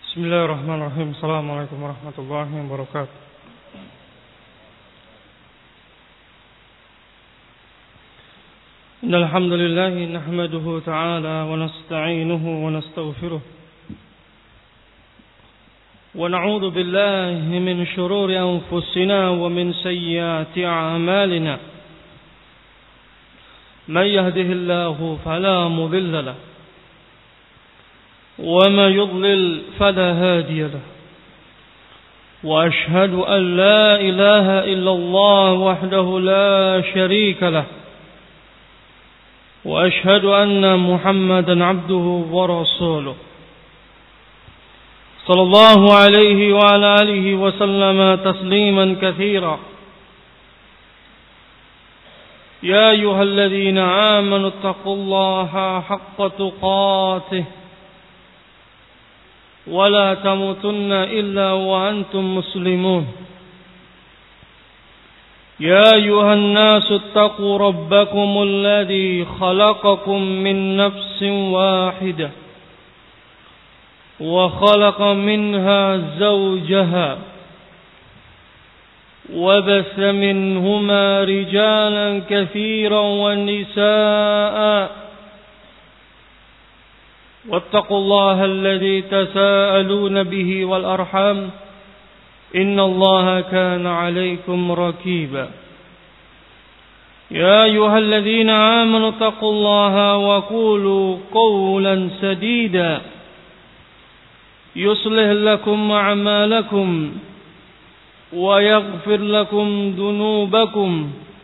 Bismillahirrahmanirrahim. Assalamualaikum warahmatullahi wabarakatuh. Innal hamdalillah nahmaduhu ta'ala wa nasta'inuhu wa nastaghfiruh. Wa na'udzu billahi min shururi anfusina wa min sayyiati a'malina. Man yahdihillahu fala mudilla lahu وما يضلل فلا هادي له وأشهد أن لا إله إلا الله وحده لا شريك له وأشهد أن محمدا عبده ورسوله صلى الله عليه وعلى آله وسلم تسليما كثيرا يا أيها الذين آمنوا اتقوا الله حق تقاته ولا تموتن إلا وأنتم مسلمون يا أيها الناس اتقوا ربكم الذي خلقكم من نفس واحدة وخلق منها زوجها وبث منهما رجالا كثيرا ونساء واتقوا الله الذي تساءلون به والأرحام إن الله كان عليكم رقيبا يا أيها الذين آمنوا اتقوا الله وقولوا قولا سديدا يصلح لكم أعمالكم ويغفر لكم ذنوبكم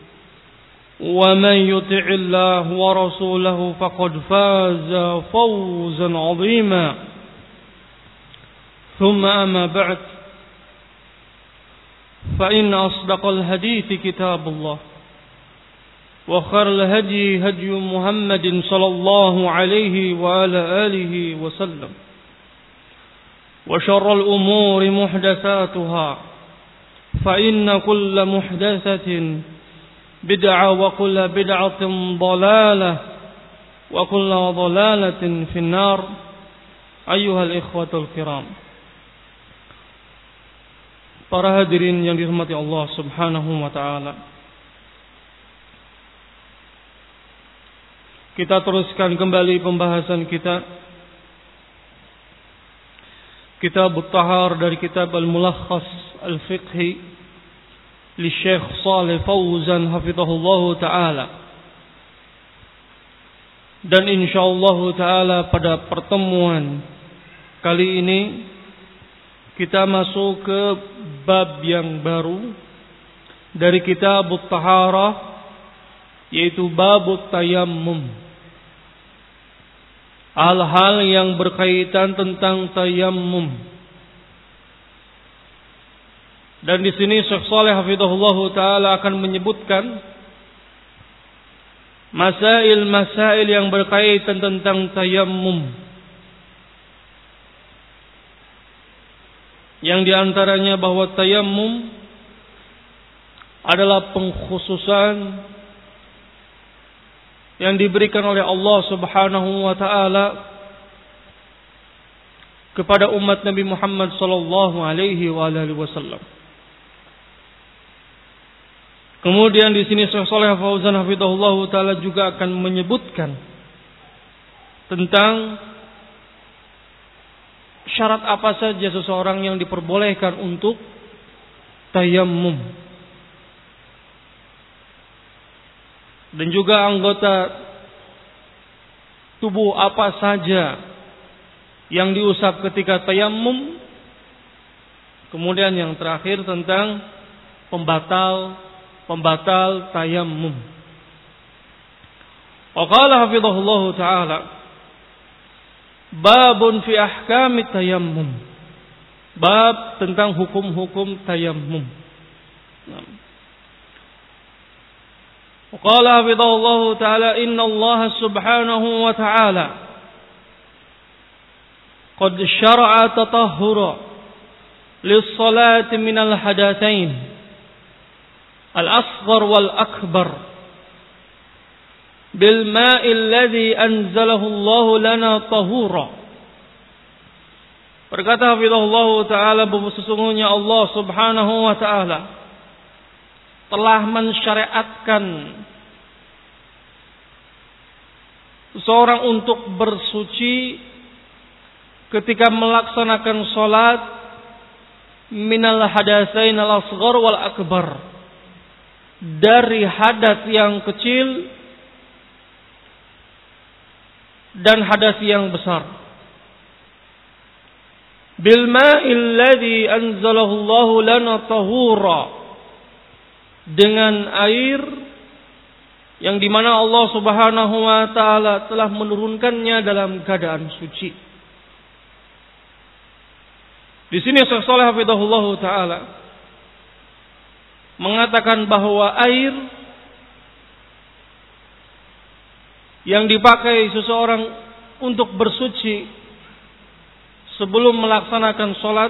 ومن يطع الله ورسوله فقد فاز فوزا عظيما ثم أما بعد فإن أصدق الحديث كتاب الله وخير الهدي هدي محمد صلى الله عليه وعلى آله وسلم وشر الأمور محدثاتها فإن كل محدثة بدعة وكل بدعة ضلالة وكل ضلالة في النار أيها الإخوة الكرام. Para hadirin yang dirahmati Allah Subhanahu wa taala. Kita teruskan kembali pembahasan kita Kitab At-Tahar dari kitab Al-Mulakhas Al-Fiqhi li Syekh Shalih Fauzan hafizahullahu taala. Dan insyaallah taala pada pertemuan kali ini kita masuk ke bab yang baru dari kitab At-Taharah, yaitu bab tayammum. Hal-hal yang berkaitan tentang tayammum. Dan di sini Syekh Shalih hafizahullahu taala akan menyebutkan masail-masail yang berkaitan tentang tayammum. Yang diantaranya bahwa tayammum adalah pengkhususan yang diberikan oleh Allah Subhanahu wa taala kepada umat Nabi Muhammad sallallahu alaihi wasallam. Kemudian di sini Syekh Shalih Fauzan hafizahullahu taala juga akan menyebutkan tentang syarat apa saja seseorang yang diperbolehkan untuk tayammum. Dan juga anggota tubuh apa saja yang diusap ketika tayammum. Kemudian yang terakhir tentang pembatal tayammum. Wa qala hafizahullahu ta'ala babun fi ahkamit tayammum. Bab tentang hukum-hukum tayammum. Wa qala hafizahullahu ta'ala inna Allah subhanahu wa ta'ala qad syara'a tatahhura lis-salati minal hadatsain al-asghar wal-akbar بالماء الذي أنزله الله لنا طهورا Berkata hafizahullah taala, bahwa sesungguhnya Allah Subhanahu wa taala telah mensyariatkan seseorang untuk bersuci ketika melaksanakan salat minal hadatsain al-asghar wal akbar, dari hadas yang kecil dan hadas yang besar. Bil ma'il ladzi anzalahu Allah lana tahura, dengan air yang dimana Allah Subhanahu wa taala telah menurunkannya dalam keadaan suci. Di sini Syekh Shalih hafizahullah taala mengatakan bahwa air yang dipakai seseorang untuk bersuci sebelum melaksanakan sholat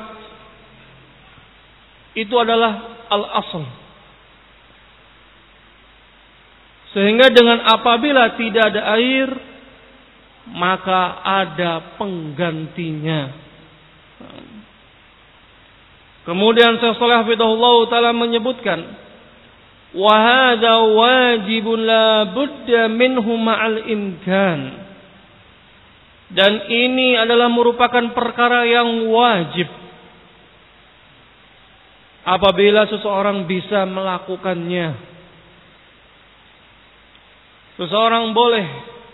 itu adalah al-asl. Sehingga dengan apabila tidak ada air, maka ada penggantinya. Kemudian Syekh Shalih hafizahullah taala menyebutkan, wa hadza wajibun la budda minhu ma'al imkan. Dan ini adalah merupakan perkara yang wajib apabila seseorang bisa melakukannya. Seseorang boleh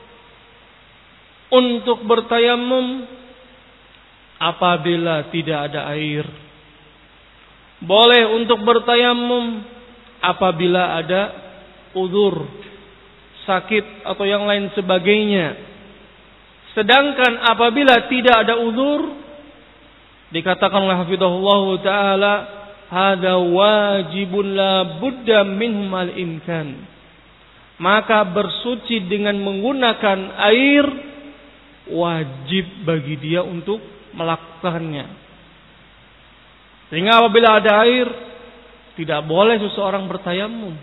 untuk bertayamum apabila tidak ada air. Boleh untuk bertayamum apabila ada uzur, sakit atau yang lain sebagainya. Sedangkan apabila tidak ada uzur, dikatakan oleh hafizahullah taala, hada wajibun la budda minhum al imkan. Maka bersuci dengan menggunakan air wajib bagi dia untuk melakukannya. Sehingga apabila ada air, tidak boleh seseorang bertayamum.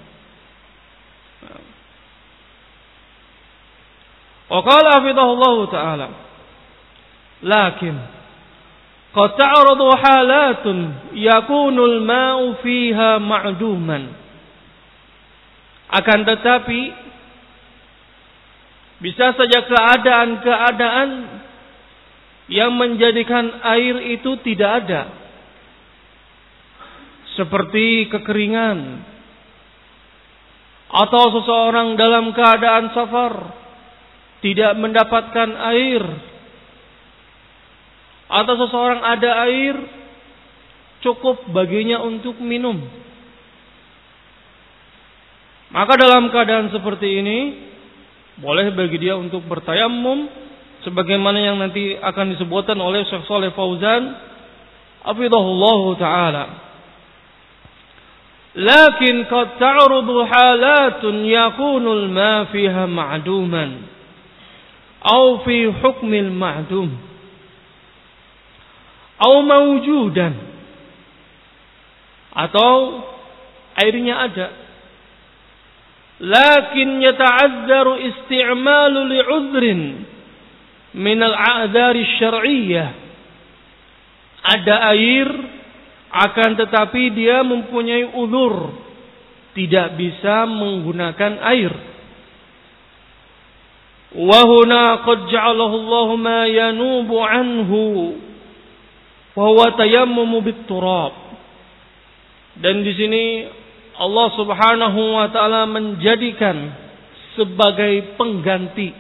Wa qala hafizahullah taala, lakin qad ta'radu halatun yakunu al-ma'u fiha ma'duman. Akan tetapi bisa saja keadaan-keadaan yang menjadikan air itu tidak ada. Seperti kekeringan, atau seseorang dalam keadaan safar tidak mendapatkan air, atau seseorang ada air cukup baginya untuk minum. Maka dalam keadaan seperti ini boleh bagi dia untuk bertayamum, sebagaimana yang nanti akan disebutkan oleh Syekh Shalih Fauzan hafizahullah taala. Lakin qad ta'rudu halatun yakunu al-ma' fiha ma'duman aw fi hukm al-ma'dum aw mawjudan, atau airnya ada lakin yata'azzaru isti'malu li'udhrin min al-a'dhar asy-syar'iyyah. Ada air akan tetapi dia mempunyai uzur, tidak bisa menggunakan air. Wa huna qad ja'alahu Allahu ma yanubu anhu wa huwa tayammumu bit-turab. Dan di sini Allah Subhanahu wa taala menjadikan sebagai pengganti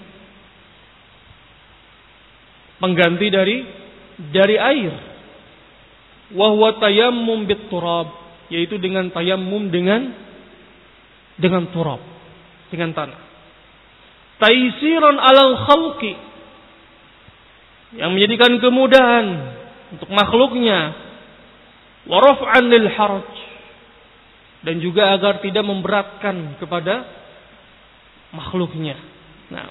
dari air. Wa huwa tayammum bit-turab, yaitu dengan tayammum dengan turab, dengan tanah. Taisiran 'alal khalqi, yang menjadikan kemudahan untuk makhluknya, wa raf'an lil haraj, dan juga agar tidak memberatkan kepada makhluknya. Nah,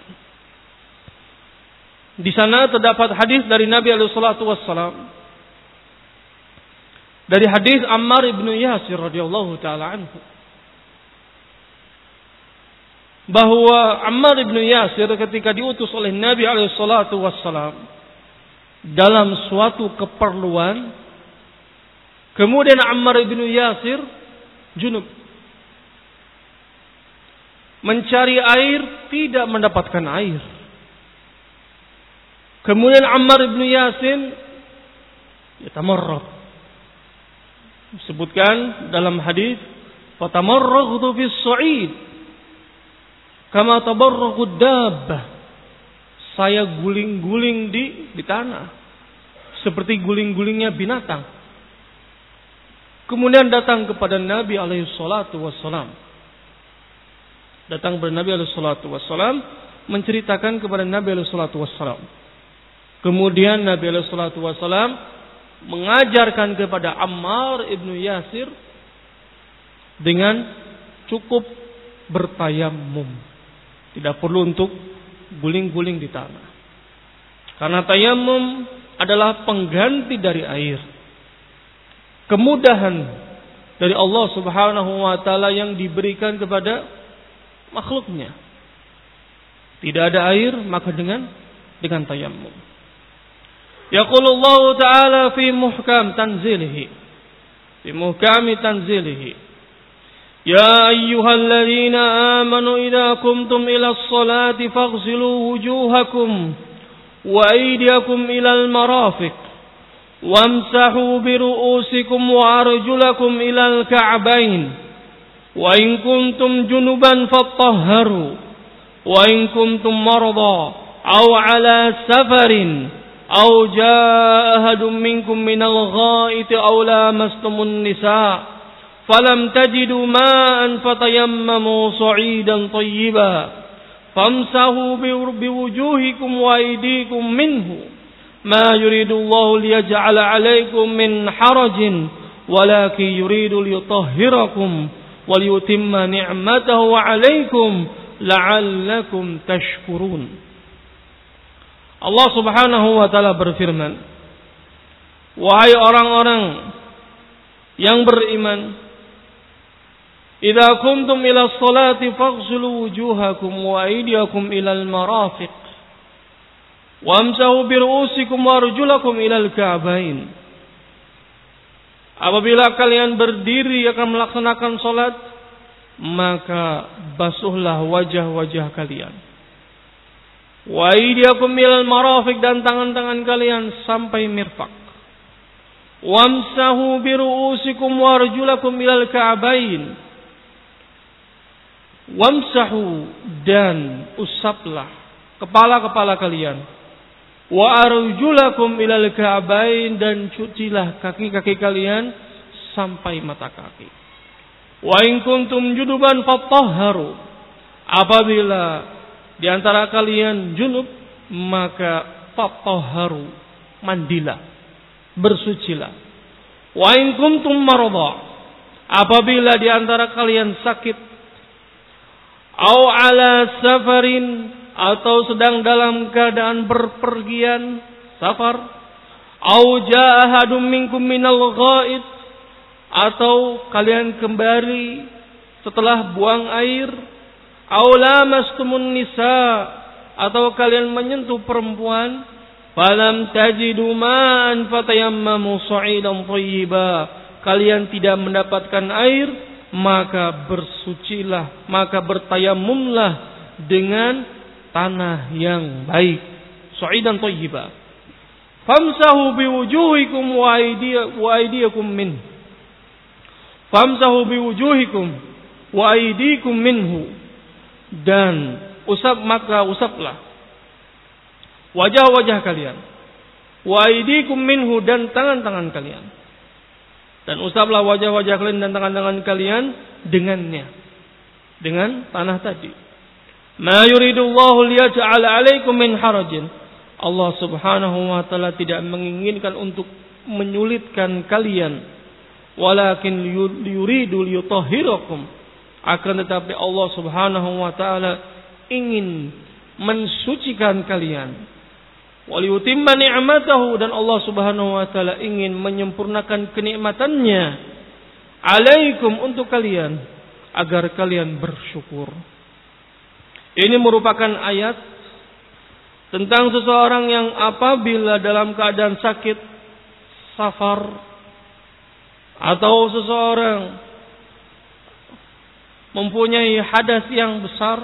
di sana terdapat hadis dari Nabi alaihi salatu wassalam, dari hadis Ammar ibn Yasir radhiyallahu taala anhu, bahwa Ammar ibn Yasir ketika diutus oleh Nabi alaihi salatu wassalam dalam suatu keperluan, kemudian Ammar ibn Yasir junub, mencari air tidak mendapatkan air. Kemudian Ammar ibn Yasir yatamarrad, disebutkan dalam hadis, fatamarraghtu fis su'id kama tabarraghud dabbah. Saya guling-guling di tanah seperti guling-gulingnya binatang. Kemudian datang kepada Nabi alaihi salatu wassalam. Datang kepada Nabi alaihi salatu wassalam, menceritakan kepada Nabi alaihi salatu wassalam. Kemudian Nabi alaihi salatu wassalam mengajarkan kepada Ammar ibn Yasir dengan cukup bertayammum. Tidak perlu untuk guling-guling di tanah. Karena tayammum adalah pengganti dari air. Kemudahan dari Allah Subhanahu wa taala yang diberikan kepada makhluknya. Tidak ada air, maka dengan tayammum. Yaqulullahu ta'ala fi muhkam tanzilihi. Fi muhkami tanzilihi. يا أيها الذين آمنوا إذا قمتم إلى الصلاة فاغسلوا وجوهكم وأيديكم إلى المرافق وامسحوا برؤوسكم وأرجلكم إلى الكعبين وإن كنتم جنبا فاطهروا وإن كنتم مرضى أو على سفر أو جاء أحد منكم من الغائط أو لامستم النساء فلم تجدوا ماء فتيمموا صعيدا طيبا فامسحوا بوجوهكم وأيديكم منه ما يريد الله ليجعل عليكم من حرج ولكن يريد ليطهركم وليتم نعمته عليكم لعلكم تشكرون. Allah Subhanahu wa taala berfirman, wahai orang-orang yang beriman, idza kuntum ila sholati faghsilu wujuhakum wa aydiyakum ila al-marafiq wamsahu bi ru'usikum wa arjulakum ila al-ka'bain. Apabila kalian berdiri akan melaksanakan salat, maka basuhlah wajah-wajah kalian. Wa aydiyakum ila al-marafiq, dan tangan-tangan kalian sampai mirfaq. Wamsahu bi ru'usikum wa arjulakum ila al-ka'bain. Wamsahu, dan usaplah kepala-kepala kalian. Wa arjulakum ilal ka'bain, dan cucilah kaki-kaki kalian sampai mata kaki. Wa in kuntum junuban fatahharu. Apabila di antara kalian junub, maka fatahharu, mandilah, bersucilah. Wa in kuntum maradha. Apabila di antara kalian sakit, au ala safarin, atau sedang dalam keadaan berpergian, safar, au jaa ahadum minkum minal ghaid, atau kalian kembali setelah buang air, au lamastumun nisa, atau kalian menyentuh perempuan, falam tajidu ma'an fatayammamu sa'idan thayyiba, kalian tidak mendapatkan air, maka bersucilah, maka bertayamumlah dengan tanah yang baik, sa'idan thayyiba. Famsahu biwujuhikum wa aydiyakum min. Famsahu biwujuhikum wa aydikum minhu, dan usaplah wajah-wajah kalian, wa aydikum minhu, dan tangan-tangan kalian. Dan usaplah wajah-wajah kalian dan tangan-tangan kalian dengannya, dengan tanah tadi. Ma yuridullahu liyaj'ala 'alaikum min harajin. Allah Subhanahu wa taala tidak menginginkan untuk menyulitkan kalian, walakin yuridu liyutahhirakum. Akan tetapi Allah Subhanahu wa taala ingin mensucikan kalian. Waliyutimma ni'matahu, dan Allah Subhanahu wa taala ingin menyempurnakan kenikmatannya alaikum, untuk kalian, agar kalian bersyukur. Ini merupakan ayat tentang seseorang yang apabila dalam keadaan sakit, safar, atau seseorang mempunyai hadas yang besar,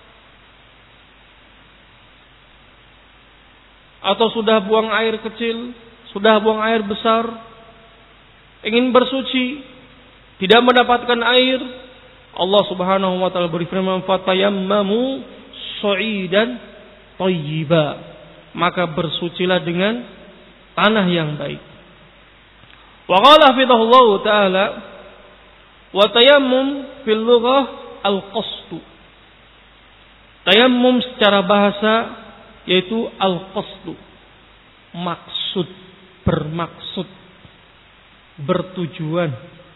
atau sudah buang air kecil, sudah buang air besar, ingin bersuci, tidak mendapatkan air, Allah Subhanahu wa taala berfirman, "Fatayammamu sha'idan thayyiba." Maka bersucilah dengan tanah yang baik. Wa qala hafizahullahu taala, wa tayammum fil lughah al-qasdu. Tayammum secara bahasa yaitu al-qasdu, maksud, bermaksud, bertujuan.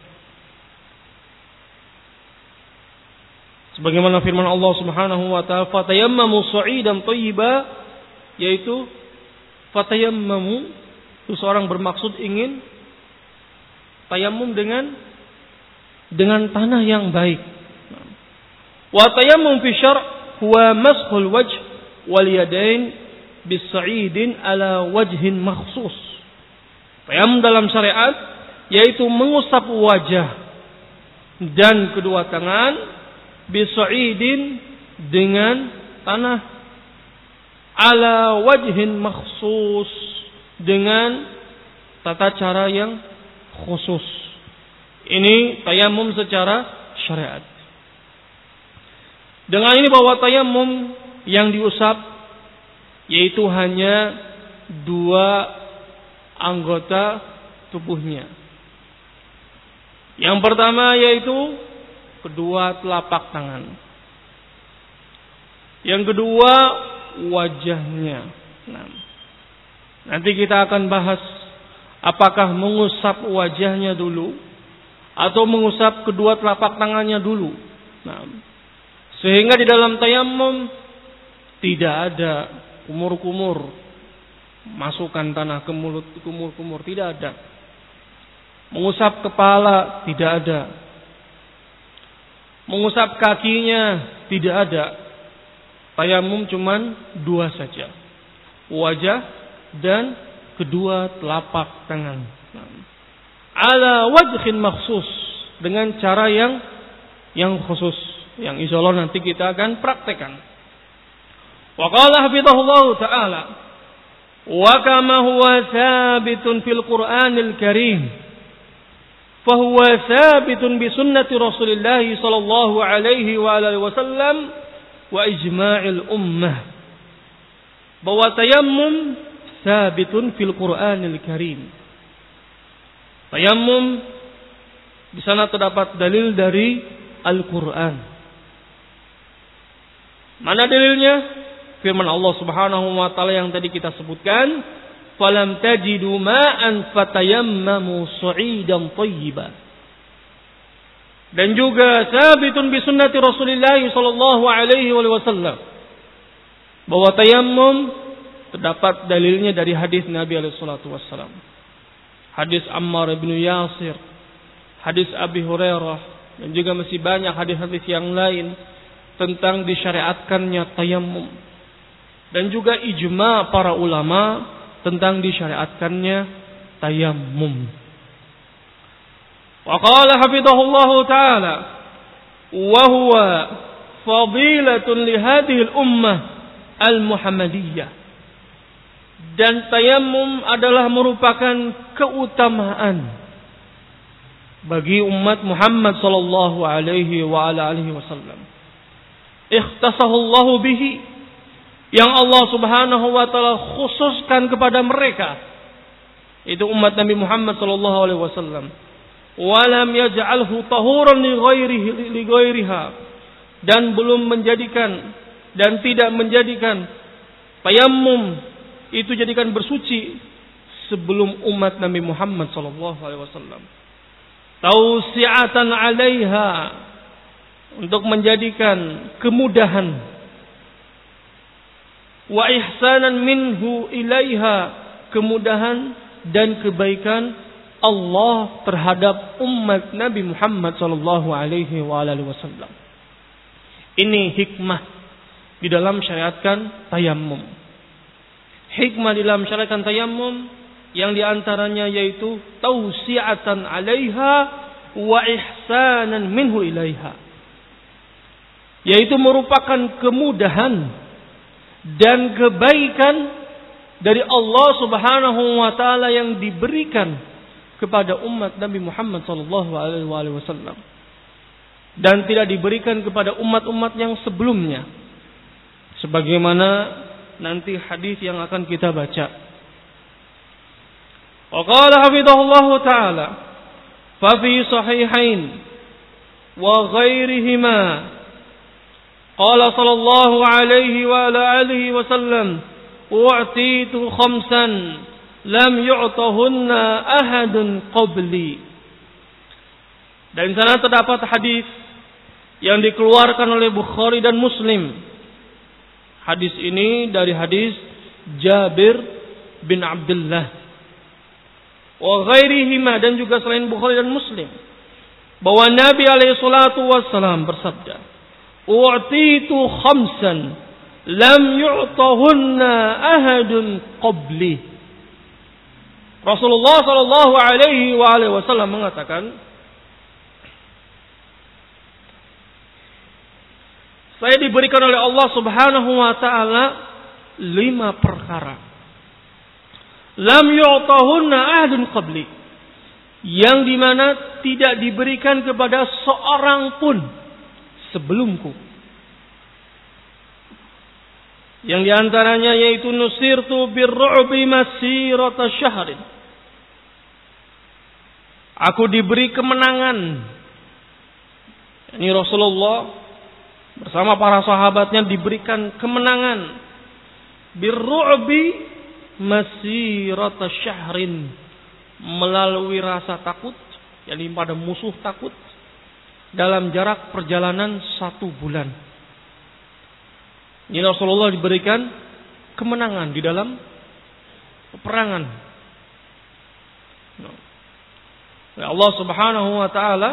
Sebagaimana firman Allah Subhanahu wa taala, "Fatayammamu sha'idan thayyiba", yaitu fatayammamu itu seorang bermaksud ingin tayammum dengan tanah yang baik. Wa tayammum fi syar' huwa mashul wajh wal yadain bis-sa'idin ala wajhin makhsus. Tayammum dalam syariat yaitu mengusap wajah dan kedua tangan bis-sa'idin dengan tanah ala wajhin makhsus dengan tata cara yang khusus. Ini tayammum secara syariat. Dengan ini bahwa tayammum yang diusap yaitu hanya dua anggota tubuhnya. Yang pertama yaitu kedua telapak tangan. Yang kedua wajahnya. Nah, nanti kita akan bahas apakah mengusap wajahnya dulu atau mengusap kedua telapak tangannya dulu. Nah, sehingga di dalam tayammum tidak ada kumur-kumur, masukkan tanah ke mulut, kumur-kumur, tidak ada. Mengusap kepala tidak ada. Mengusap kakinya tidak ada. Tayammum cuman dua saja, wajah dan kedua telapak tangan. Ala wajhin makhsus, dengan cara yang khusus, yang insyaallah nanti kita akan praktekkan. Wa qala hafizahullah taala, wa kama huwa thabitun fil Qur'anil Karim, fa huwa thabitun bi sunnati Rasulillah sallallahu alaihi wa alihi wasallam wa ijma'il ummah. Bahwa tayammum thabitun fil Qur'anil Karim. Tayammum di sana terdapat dalil dari Al-Qur'an. Mana dalilnya? Firman Allah Subhanahu wa taala yang tadi kita sebutkan, "Falam tajidu ma'an fatayammamu sha'idan thayyiban." Dan juga sabitun bi sunnati Rasulillah sallallahu alaihi wasallam. Bahwa tayammum terdapat dalilnya dari hadis Nabi alaihi salatu wasallam. Hadis Ammar bin Yasir, hadis Abi Hurairah, dan juga masih banyak hadis-hadis yang lain tentang disyariatkannya tayammum. Dan juga ijma para ulama tentang disyariatkannya tayammum. Wa qala hafizahullahu taala, wa huwa fadilatun li hadhihi al-ummah al-muhammadiyah. Dan tayammum adalah merupakan keutamaan bagi umat Muhammad sallallahu alaihi wa ala alihi wasallam. Ikhtasahu Allah bihi, yang Allah Subhanahu wa taala khususkan kepada mereka, itu umat Nabi Muhammad sallallahu alaihi wasallam. Walam yaj'alhu tahuran li ghairiha, dan belum menjadikan dan tidak menjadikan tayammum itu jadikan bersuci sebelum umat Nabi Muhammad sallallahu alaihi wasallam. Tausi'atan 'alaiha, untuk menjadikan kemudahan, wa ihsanan minhu ilaiha, kemudahan dan kebaikan Allah terhadap umat Nabi Muhammad sallallahu alaihi wasallam. Ini hikmah di dalam syariatkan tayammum. hikmah dalam syariat tayammum yang diantaranya yaitu tausi'atan 'alaiha wa ihsanan minhu ilaiha, yaitu merupakan kemudahan dan kebaikan dari Allah Subhanahu wa taala yang diberikan kepada umat Nabi Muhammad sallallahu alaihi wasallam dan tidak diberikan kepada umat-umat yang sebelumnya, sebagaimana nanti hadis yang akan kita baca. Wa qala hafizahullah taala fa fi sahihain wa ghairihima qala sallallahu alaihi wa ala alihi wasallam u'titu khamsan lam yu'tahunna ahadun qabli. Dan di sana terdapat hadis yang dikeluarkan oleh Bukhari dan Muslim. Hadis ini dari hadis Jabir bin Abdullah wa ghairihima, dan juga selain Bukhari dan Muslim, bahwa Nabi alaihi salatu wassalam bersabda, "U'titu khamsan lam yu'tahunna ahadun qabli." Rasulullah sallallahu alaihi wasallam mengatakan, saya diberikan oleh Allah Subhanahu wa taala 5 perkara. Lam yu'tahunna ahadun qabli, yang dimana tidak diberikan kepada seorang pun sebelumku. Yang diantaranya yaitu nusirtu birru'bi masirata syahrin. Aku diberi kemenangan. Ini Rasulullah bersama para sahabatnya diberikan kemenangan birru'bi masirata syahrin, melalui rasa takut, yakni pada musuh takut, dalam jarak perjalanan 1 bulan. Ini Rasulullah diberikan kemenangan di dalam peperangan. Ya Allah Subhanahu wa taala,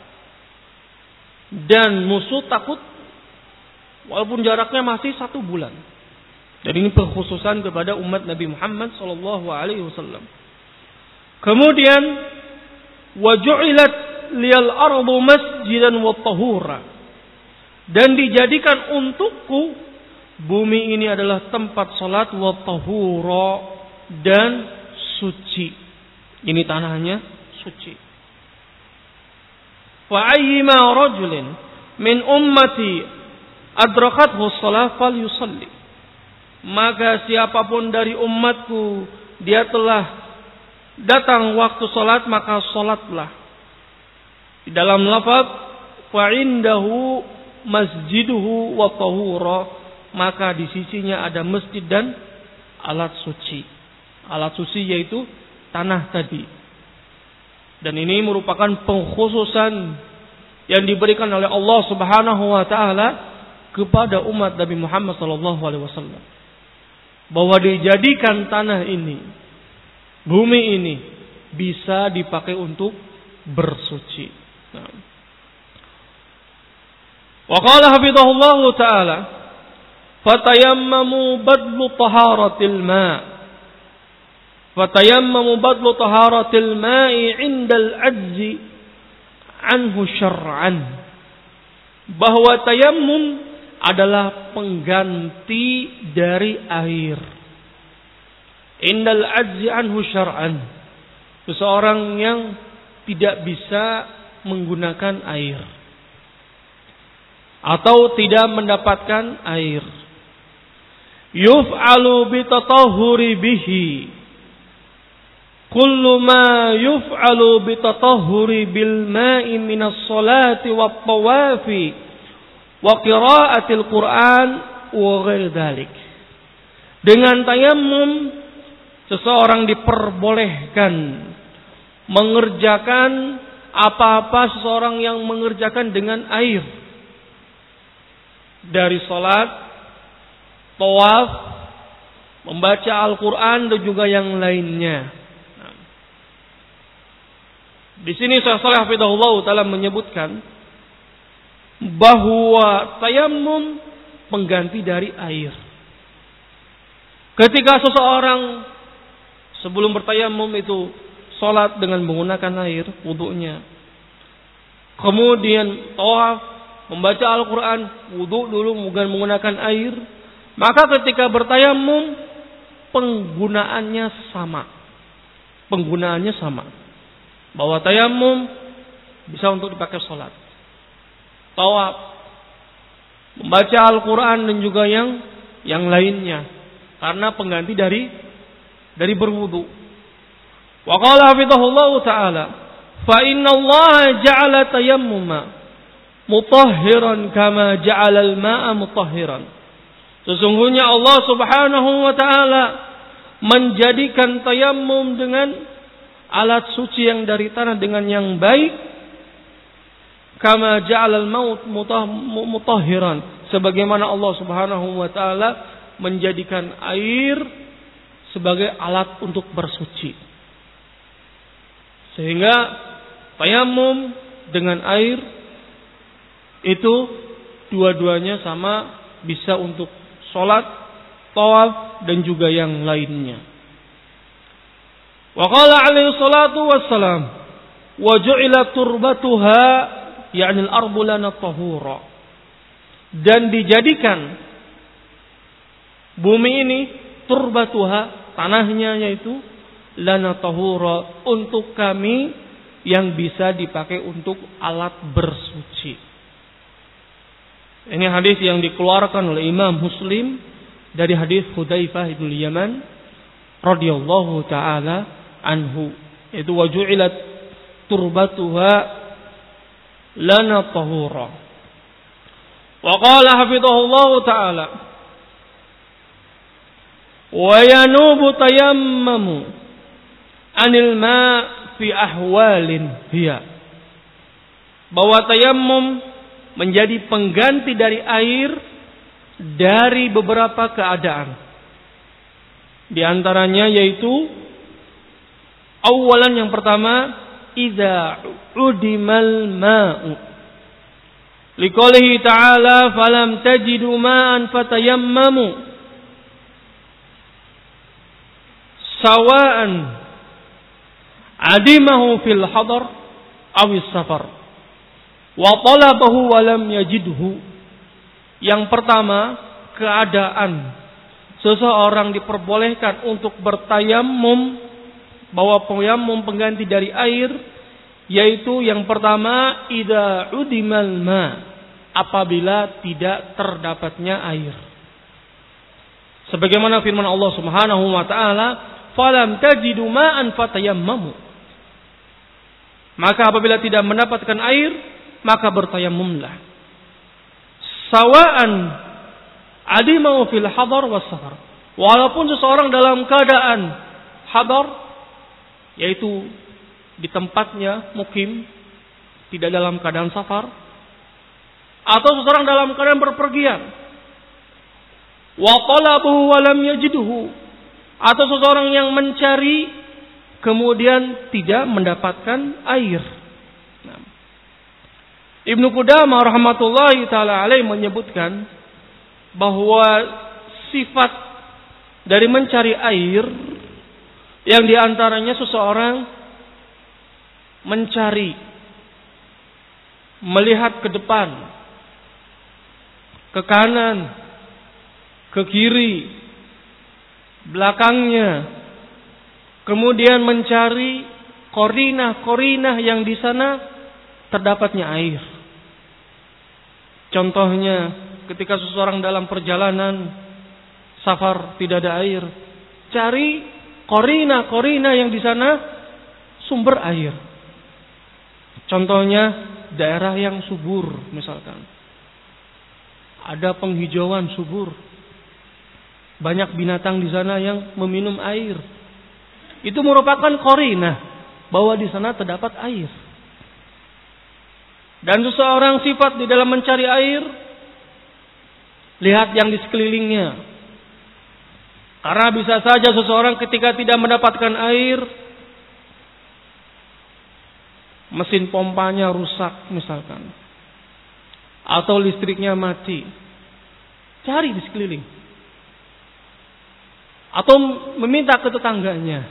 dan musuh takut walaupun jaraknya masih 1 bulan. Dan ini pengkhususan kepada umat Nabi Muhammad sallallahu alaihi wasallam. Kemudian waju'ilat liyal ardu masjidan wa tahura, dan dijadikan untukku bumi ini adalah tempat salat wa tahura, dan suci. Ini tanahnya suci. Fa ayyima rajulin min ummati adrakathu shalah falyusalli, maka siapapun dari umatku dia telah datang waktu salat, maka salatlah. Di dalam lafaz fa indahu masjiduhu wa tahura, maka di sisinya ada masjid dan alat suci. Alat suci yaitu tanah tadi. Dan ini merupakan pengkhususan yang diberikan oleh Allah Subhanahu wa taala kepada umat Nabi Muhammad sallallahu alaihi wasallam, bahwa dijadikan tanah ini, bumi ini bisa dipakai untuk bersuci. Wa qala hafizahullah taala fatayammamu badlu taharatil ma'i 'indal 'ajzi anhu syar'an, bahwa tayammum adalah pengganti dari air. Indal 'ajzi anhu syar'an, seseorang yang tidak bisa menggunakan air atau tidak mendapatkan air. Yuf'alu bitatahhuri bihi, kullu ma yuf'alu bitatahhuri bil ma'i minas salati wat tawafi wa qiraatil Qur'an wa ghairi dzalik. Dengan tayammum seseorang diperbolehkan mengerjakan apa-apa seseorang yang mengerjakan dengan air, dari salat, tawaf, membaca Al-Qur'an dan juga yang lainnya. Di sini Syekh Shalih hafizahullah taala menyebutkan bahwa tayammum pengganti dari air. Ketika seseorang sebelum bertayamum itu sholat dengan menggunakan air wudunya, kemudian tawaf, membaca Al-Quran, wudu dulu bukan menggunakan air, maka ketika bertayamum penggunaannya sama. Penggunaannya sama. Bahwa tayamum bisa untuk dipakai sholat, tawaf, membaca Al-Quran dan juga yang lainnya, karena pengganti dari berwudu. Wa qala hafizahullah ta'ala, fa inna Allah ja'ala tayammuma mutahhiran kama ja'ala al-ma'a mutahhiran. Sesungguhnya Allah Subhanahu wa ta'ala menjadikan tayammum dengan alat suci yang dari tanah dengan yang baik, kama ja'ala al-maut mutahhiran, sebagaimana Allah Subhanahu wa ta'ala menjadikan air sebagai alat untuk bersuci. Sehingga tayammum dengan air itu dua-duanya sama, bisa untuk sholat, tawaf dan juga yang lainnya. Wa qala alaihi salatu wassalam, wa ju'ilat turbatuha ya'ni al-ardu lana tahura. Dan dijadikan bumi ini turbatuha, tanahnya yaitu lana tahura, untuk kami yang bisa dipakai untuk alat bersuci. Ini hadis yang dikeluarkan oleh Imam Muslim dari hadis Hudzaifah bin Yaman radhiyallahu taala anhu, itu waju'ilat turbatuha lana tahura. Wa qala hafizahullahu taala, wa yanubu tayammamu anil ma' fi ahwalin hiya, bahwa tayammum menjadi pengganti dari air dari beberapa keadaan. Di antaranya yaitu awalan, yang pertama, idza udimal ma'u, liqoulihi ta'ala falam tajidu ma'an fatayammamu sawa'an adimahu fil hadar awis safar wa talabahu wa lam yajidhu. Yang pertama, keadaan seseorang diperbolehkan untuk bertayamum, bahwa tayammum pengganti dari air, yaitu yang pertama, idza udimal ma, apabila tidak terdapatnya air. Sebagaimana firman Allah Subhanahu wa taala, falam tajidu ma'an fatayammamu, maka apabila tidak mendapatkan air, maka bertayamumlah. Sawa'an adimau fil hadar was safar, walaupun seseorang dalam keadaan hadar, yaitu di tempatnya mukim, tidak dalam keadaan safar, atau seseorang dalam keadaan berpergian, wa talabuhu wa lam yajidhu, atau seseorang yang mencari kemudian tidak mendapatkan air. Ibnu Qudamah rahmatullahi taala alaih menyebutkan bahwa sifat dari mencari air yang diantaranya seseorang mencari, melihat ke depan, ke kanan, ke kiri, belakangnya, kemudian mencari korinah-korinah yang di sana terdapatnya air. Contohnya, ketika seseorang dalam perjalanan safar tidak ada air, cari korinah-korinah yang di sana sumber air. Contohnya, daerah yang subur misalkan, ada penghijauan subur, banyak binatang di sana yang meminum air. Itu merupakan korinah bahwa di sana terdapat air. Dan seseorang sifat di dalam mencari air, lihat yang di sekelilingnya. Karena bisa saja seseorang ketika tidak mendapatkan air, mesin pompanya rusak misalkan, atau listriknya mati. Cari di sekeliling. atau meminta ke tetangganya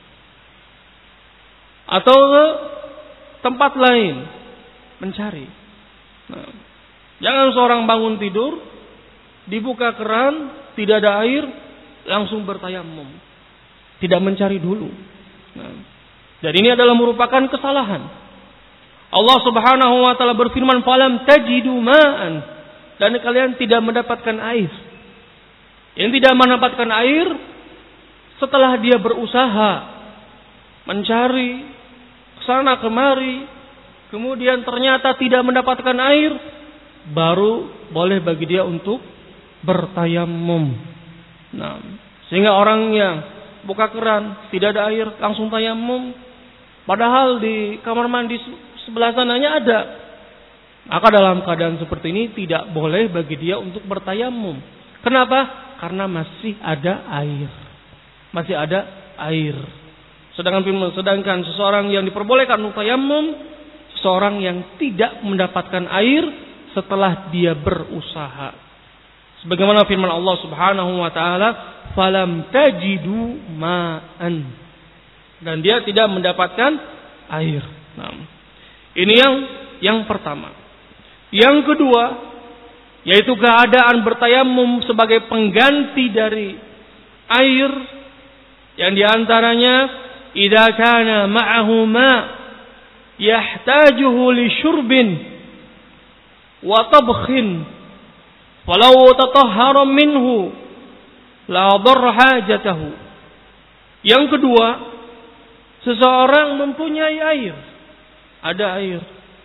atau ke tempat lain mencari. Nah, jangan seorang bangun tidur, dibuka keran, tidak ada air, langsung bertayamum, tidak mencari dulu. Nah, dan ini adalah merupakan kesalahan. Allah Subhanahu wa taala berfirman, "Falam tajidu ma'an." Dan kalian tidak mendapatkan air. Yang tidak mendapatkan air setelah dia berusaha mencari kesana kemari, kemudian ternyata tidak mendapatkan air, baru boleh bagi dia untuk bertayamum. Nah, sehingga orang yang buka keran tidak ada air langsung tayamum, padahal di kamar mandi sebelah sananya ada. Maka dalam keadaan seperti ini tidak boleh bagi dia untuk bertayamum. Kenapa? Karena masih ada air. Masih ada air. Sedangkan seseorang yang diperbolehkan untuk tayamum, seseorang yang tidak mendapatkan air setelah dia berusaha. Sebagaimana firman Allah Subhanahu wa taala, "Falam tajidu ma'an." Dan dia tidak mendapatkan air. Nah, ini yang pertama. Yang kedua, yaitu keadaan bertayamum sebagai pengganti dari air, yang diantaranya idza kana ma'ahu ma yahtajuhu li syurbin wa tabkhin falau tatahhara minhu la darra hajatahu. Yang kedua, seseorang mempunyai air, ada air,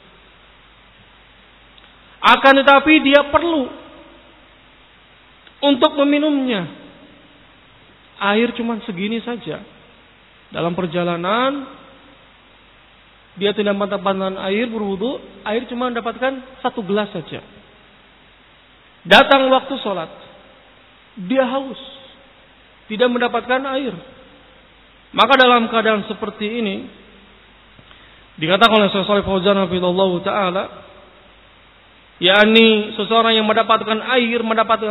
akan tetapi dia perlu untuk meminumnya. Air cuma segini saja. Dalam perjalanan dia tidak mendapatkan air berwudu, air cuma mendapatkan 1 gelas saja. Datang waktu sholat, dia haus, tidak mendapatkan air. Maka dalam keadaan seperti ini, dikatakan oleh Syekh Shalih Fauzan hafizahullah taala, yakni seseorang yang mendapatkan air,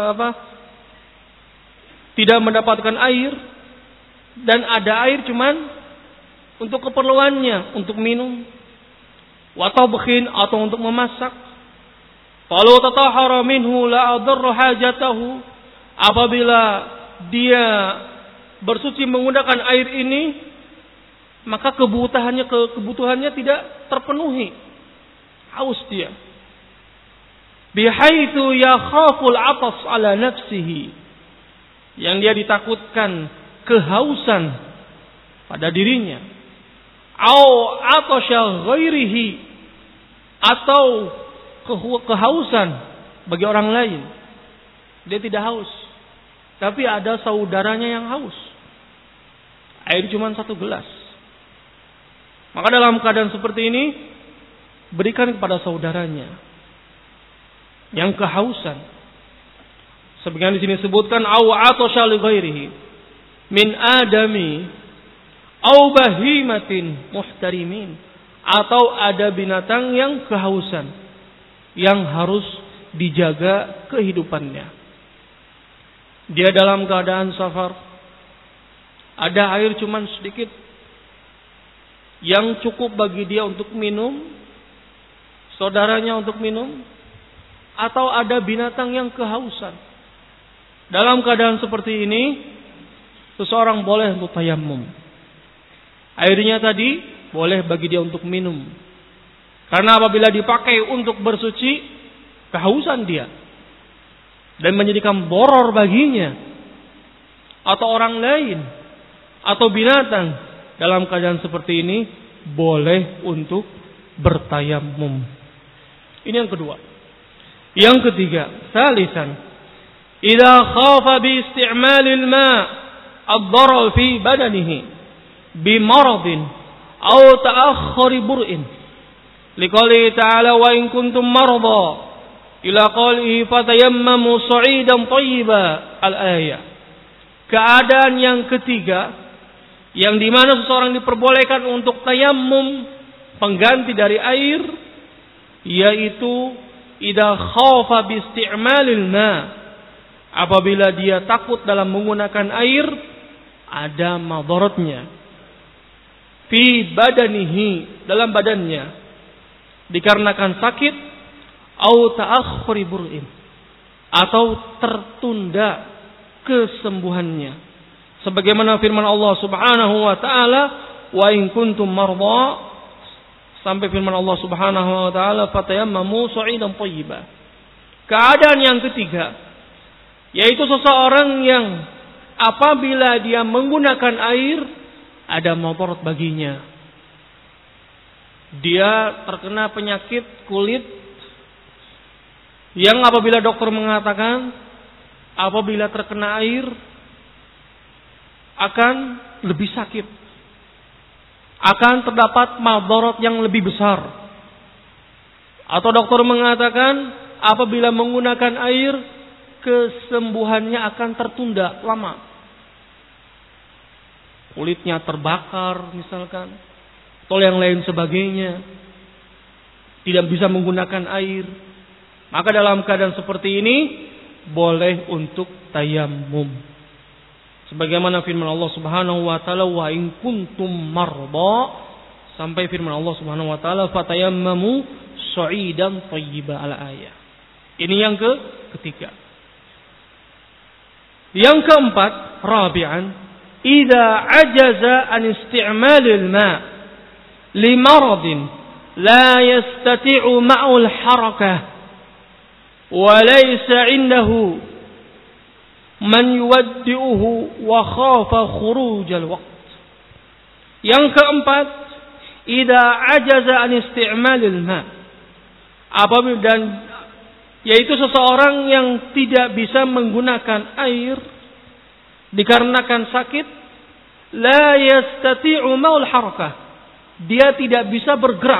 tidak mendapatkan air, dan ada air cuman untuk keperluannya, untuk minum, wa tabkhin, atau untuk memasak. Kalau tatahhara minhu la adarra hajatahu, apabila dia bersuci menggunakan air ini, maka kebutuhannya tidak terpenuhi. Haus dia. Bihaitsu yakhaful 'atas ala nafsihi, yang dia ditakutkan kehausan pada dirinya, au atasya ghairihi, atau kehausan bagi orang lain. Dia tidak haus, tapi ada saudaranya yang haus. Air cuma 1 gelas. Maka dalam keadaan seperti ini, berikan kepada saudaranya yang kehausan. Sebagaimana di sini disebutkan, au atasya li ghairihi min adami au bahimatin muhtarimin, atau ada binatang yang kehausan yang harus dijaga kehidupannya. Dia dalam keadaan safar, ada air cuma sedikit yang cukup bagi dia untuk minum, saudaranya untuk minum, atau ada binatang yang kehausan. Dalam keadaan seperti ini, seseorang boleh untuk tayamum. Airnya tadi boleh bagi dia untuk minum. Karena apabila dipakai untuk bersuci, kehausan dia dan menjadikan boror baginya atau orang lain atau binatang, dalam keadaan seperti ini boleh untuk bertayamum. Ini yang kedua. Yang ketiga, salisan, idza khafa bi isti'malil ma' ad-darar fi badanihi bi maradin aw ta'akhkhuri bur'in, liqouli ta'ala wa in kuntum marada ila qoulihi fatayammamu sa'idan thayyiba, al-ayah. Keadaan yang ketiga, yang dimana seseorang diperbolehkan untuk tayammum pengganti dari air, yaitu idza khafa bi isti'malil ma', apabila dia takut dalam menggunakan air ada madaratnya fi badanihi, dalam badannya, dikarenakan sakit, au ta'akhkhuri bur'in, atau tertunda kesembuhannya. Sebagaimana firman Allah Subhanahu wa taala, wa in kuntum marda, sampai firman Allah Subhanahu wa taala, fatayammamu sa'idan thayyiban. Keadaan yang ketiga, yaitu seseorang yang apabila dia menggunakan air ada madarat baginya. Dia terkena penyakit kulit yang apabila dokter mengatakan apabila terkena air akan lebih sakit, akan terdapat madarat yang lebih besar. Atau dokter mengatakan apabila menggunakan air kesembuhannya akan tertunda lama. Kulitnya terbakar misalkan, atau yang lain sebagainya, tidak bisa menggunakan air. Maka dalam keadaan seperti ini boleh untuk tayammum. Sebagaimana firman Allah Subhanahu wa taala, wa in kuntum marda, sampai firman Allah Subhanahu wa taala, fatayammamu sa'idan thayyiban, al ayah. Ini yang ketiga. Yang keempat, rabi'an, idza ajaza an isti'malil ma' li maradin la yastati'u ma'ul harakah wa laysa 'indahu man yuwaddi'uhu wa khafa khurujal waqt. Yang keempat, idza ajaza an isti'malil ma', apabila, dan yaitu seseorang yang tidak bisa menggunakan air dikarenakan sakit, la yastati'u ma'ul harakah, dia tidak bisa bergerak,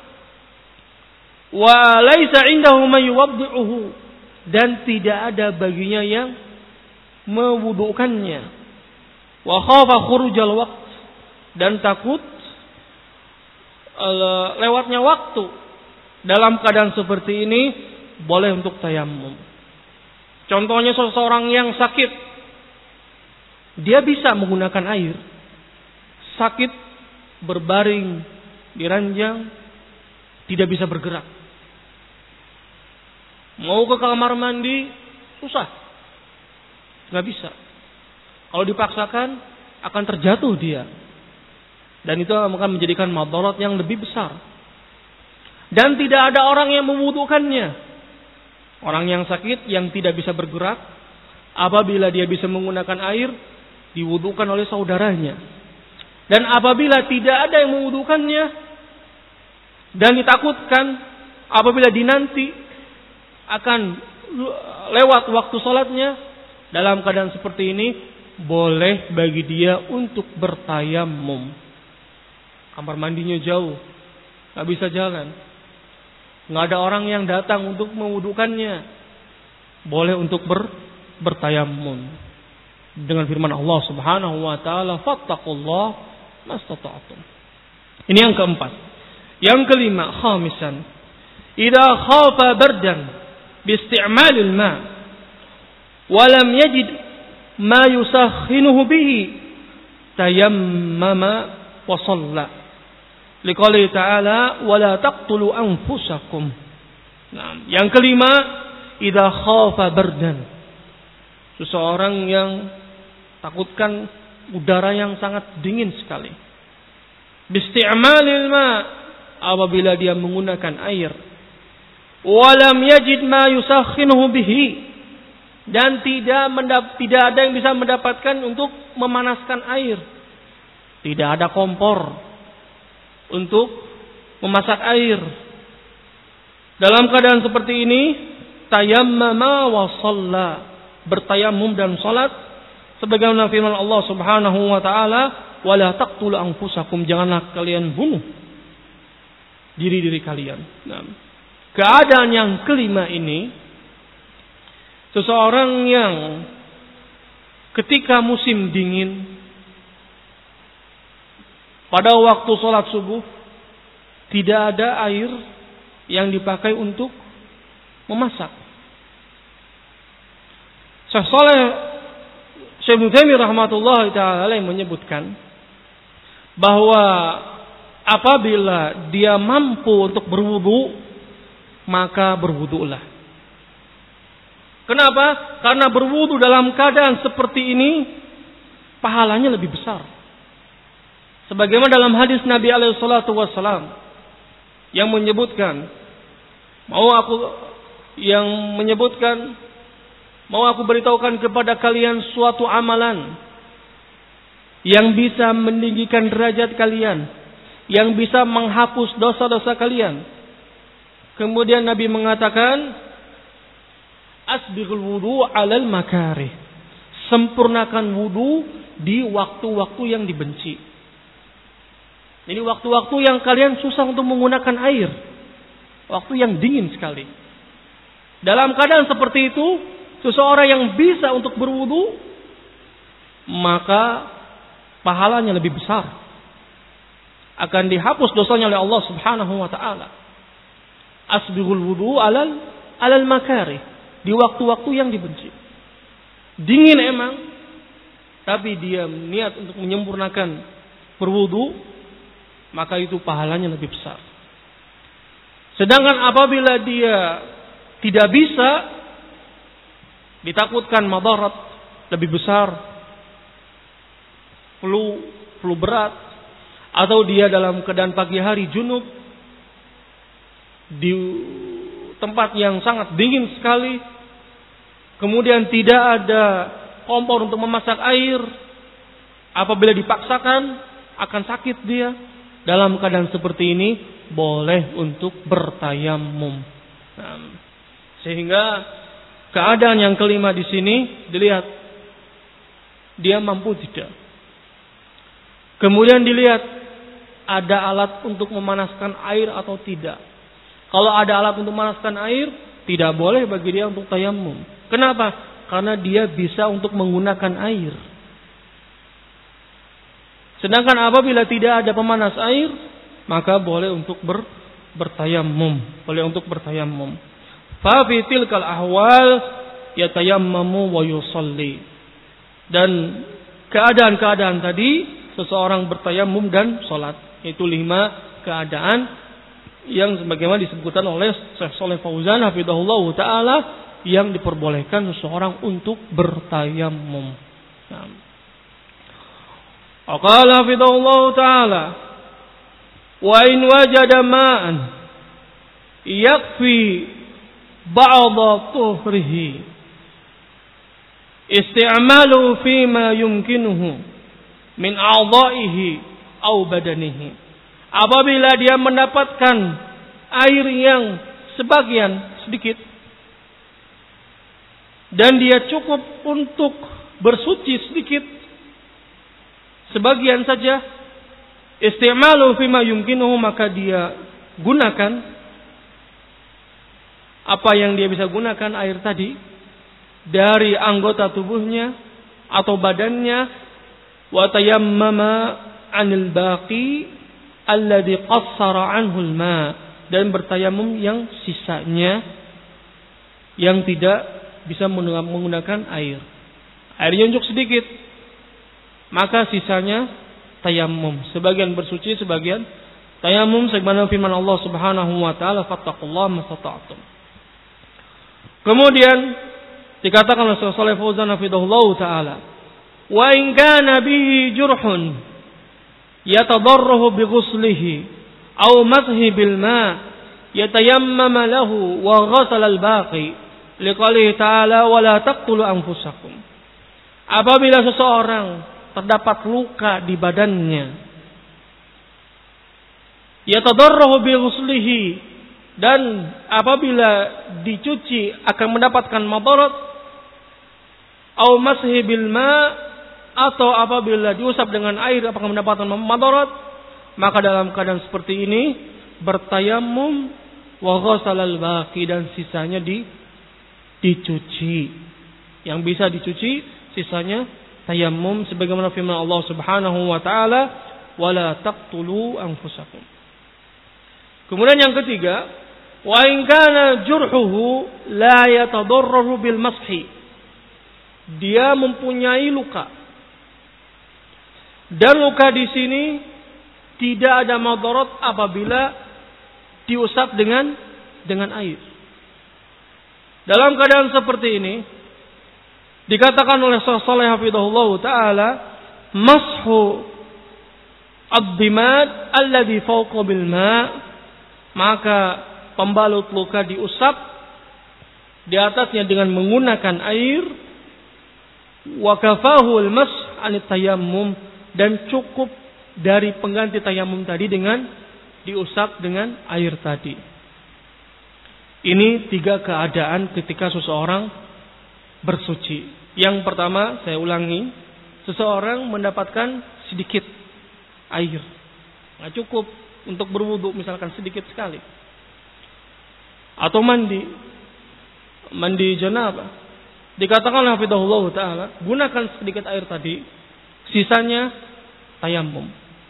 wa laisa 'indahu man yuwaddi'uhu, dan tidak ada baginya yang mewudukannya, wa khafa khurujal waqt, dan takut lewatnya waktu. Dalam keadaan seperti ini boleh untuk tayammum. Contohnya seseorang yang sakit, dia bisa menggunakan air. Sakit, berbaring di ranjang, tidak bisa bergerak. Mau ke kamar mandi susah, nggak bisa. Kalau dipaksakan akan terjatuh dia, dan itu akan menjadikan madarat yang lebih besar. Dan tidak ada orang yang memwudukannya. Orang yang sakit yang tidak bisa bergerak, apabila dia bisa menggunakan air, diwudukan oleh saudaranya. Dan apabila tidak ada yang memwudukannya, dan ditakutkan apabila dinanti akan lewat waktu sholatnya, dalam keadaan seperti ini boleh bagi dia untuk bertayammum. Kamar mandinya jauh, nggak bisa jalan, nggak ada orang yang datang untuk mewudukannya, boleh untuk bertayammum dengan firman Allah Subhanahu wa taala, fattaqullah mastata'tum. Ini yang keempat. Yang kelima, khamisan, idza khafa bardan bi isti'malil ma' wa lam yajid ma yusakhinuhu bihi tayammama wa shalla. Liqouli ta'ala, wala taqtulu anfusakum. Nah, yang kelima, idza khafa bardan, seseorang yang takutkan udara yang sangat dingin sekali. Bisti'malil ma, apabila dia menggunakan air. Walam yajid ma yusakhinuhu bihi, dan tidak ada yang bisa mendapatkan untuk memanaskan air. Tidak ada kompor untuk memasak air. Dalam keadaan seperti ini, tayammama wa shalla, bertayamum dan salat, sebagaimana firman Allah Subhanahu wa taala, wala taqtulu anfusakum, janganlah kalian bunuh diri-diri kalian. Nah, keadaan yang kelima ini, seseorang yang ketika musim dingin, pada waktu sholat subuh tidak ada air yang dipakai untuk memasak. Syekh Ibnu Taimiyah rahmatullahi taala yang menyebutkan bahwa apabila dia mampu untuk berwudu, maka berwudulah. Kenapa? Karena berwudu dalam keadaan seperti ini pahalanya lebih besar. Sebagaimana dalam hadis Nabi alaihi salatu wassalam yang menyebutkan, mau aku beritahukan kepada kalian suatu amalan yang bisa meninggikan derajat kalian, yang bisa menghapus dosa-dosa kalian. Kemudian Nabi mengatakan, asbighul wudu 'alal makarih. Sempurnakan wudu di waktu-waktu yang dibenci. Ini waktu-waktu yang kalian susah untuk menggunakan air. Waktu yang dingin sekali. Dalam keadaan seperti itu, seseorang yang bisa untuk berwudu, maka pahalanya lebih besar. Akan dihapus dosanya oleh Allah Subhanahu wa taala. Asbighul wudu 'alal makarih, di waktu-waktu yang dibenci. Dingin emang, tapi dia niat untuk menyempurnakan berwudu, maka itu pahalanya lebih besar. Sedangkan apabila dia tidak bisa, ditakutkan madarat lebih besar, flu berat, atau dia dalam keadaan pagi hari junub di tempat yang sangat dingin sekali, kemudian tidak ada kompor untuk memasak air, apabila dipaksakan akan sakit dia. Dalam keadaan seperti ini boleh untuk bertayamum. Nah, sehingga keadaan yang kelima di sini dilihat dia mampu tidak. Kemudian dilihat ada alat untuk memanaskan air atau tidak. Kalau ada alat untuk memanaskan air, tidak boleh bagi dia untuk tayamum. Kenapa? Karena dia bisa untuk menggunakan air. Sedangkan apabila tidak ada pemanas air, maka boleh untuk bertayamum. Boleh untuk bertayamum. Fa fi tilkal ahwal yatayammamu wa yusalli. Dan keadaan-keadaan tadi seseorang bertayamum dan salat. Itu 5 keadaan yang sebagaimana disebutkan oleh Syekh Shalih Fauzan hafizahullah taala yang diperbolehkan seseorang untuk bertayamum. Nah. Qala hafizahullah taala, wa in wajada ma'an yakfi ba'dha tuhrihi isti'malu fima yumkinuhu min a'dha'ihi aw badanihi. Apabila dia mendapatkan air yang sebagian sedikit dan dia cukup untuk bersuci sedikit, sebagian saja, isti'malu fima yumkinuhu, maka dia gunakan apa yang dia bisa gunakan air tadi dari anggota tubuhnya atau badannya, wa tayammama 'anil baqi alladhi qassara 'anhu al-ma, dan bertayamum yang sisanya yang tidak bisa menggunakan air. Airnya cukup sedikit, maka sisanya tayamum. Sebagian bersuci, sebagian tayamum, sebagaimana firman Allah Subhanahu wa taala, fattaqullaha mastata'tum. Kemudian dikatakan oleh Syekh Shalih Fauzan hafizahullah taala, wa in kana bihi jurhun yatadarrahu bi ghuslihi aw mashi bil ma yatayammama lahu wa ghasala al baqi liqalihi ta'ala wa la taqtulu anfusakum. Apabila seseorang terdapat luka di badannya, yatadarrahu bi ghuslihi, dan apabila dicuci akan mendapatkan madarat, au mashi bil ma, atau apabila diusap dengan air akan mendapatkan madarat, maka dalam keadaan seperti ini bertayamum wa ghasalal baqi, dan sisanya dicuci. Yang bisa dicuci sisanya tayamum, sebagaimana firman Allah Subhanahu wa taala, wala taqtulu anfusakum. Kemudian yang ketiga, wa in kana jurhuhu la yatadarraru bil mashi, dia mempunyai luka. Dan luka di sini tidak ada madarat apabila diusap dengan air. Dalam keadaan seperti ini dikatakan oleh Syekh Shalih hafizahullah taala, mashu ad-dimad alladhi fawqa bil ma', maka pembalut luka diusap di atasnya dengan menggunakan air, wa kafahu al-mash an tayammum, dan cukup dari pengganti tayamum tadi dengan diusap dengan air tadi. Ini 3 keadaan ketika seseorang bersuci. Yang pertama, saya ulangi, seseorang mendapatkan sedikit air, nggak cukup untuk berwudu, misalkan sedikit sekali, atau mandi janabah, dikatakan hafizahullah taala, gunakan sedikit air tadi, sisanya tayamum.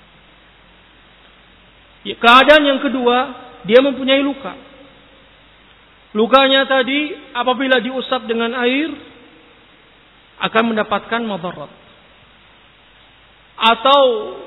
Keadaan yang kedua, dia mempunyai luka. Lukanya tadi apabila diusap dengan air akan mendapatkan madarat. Atau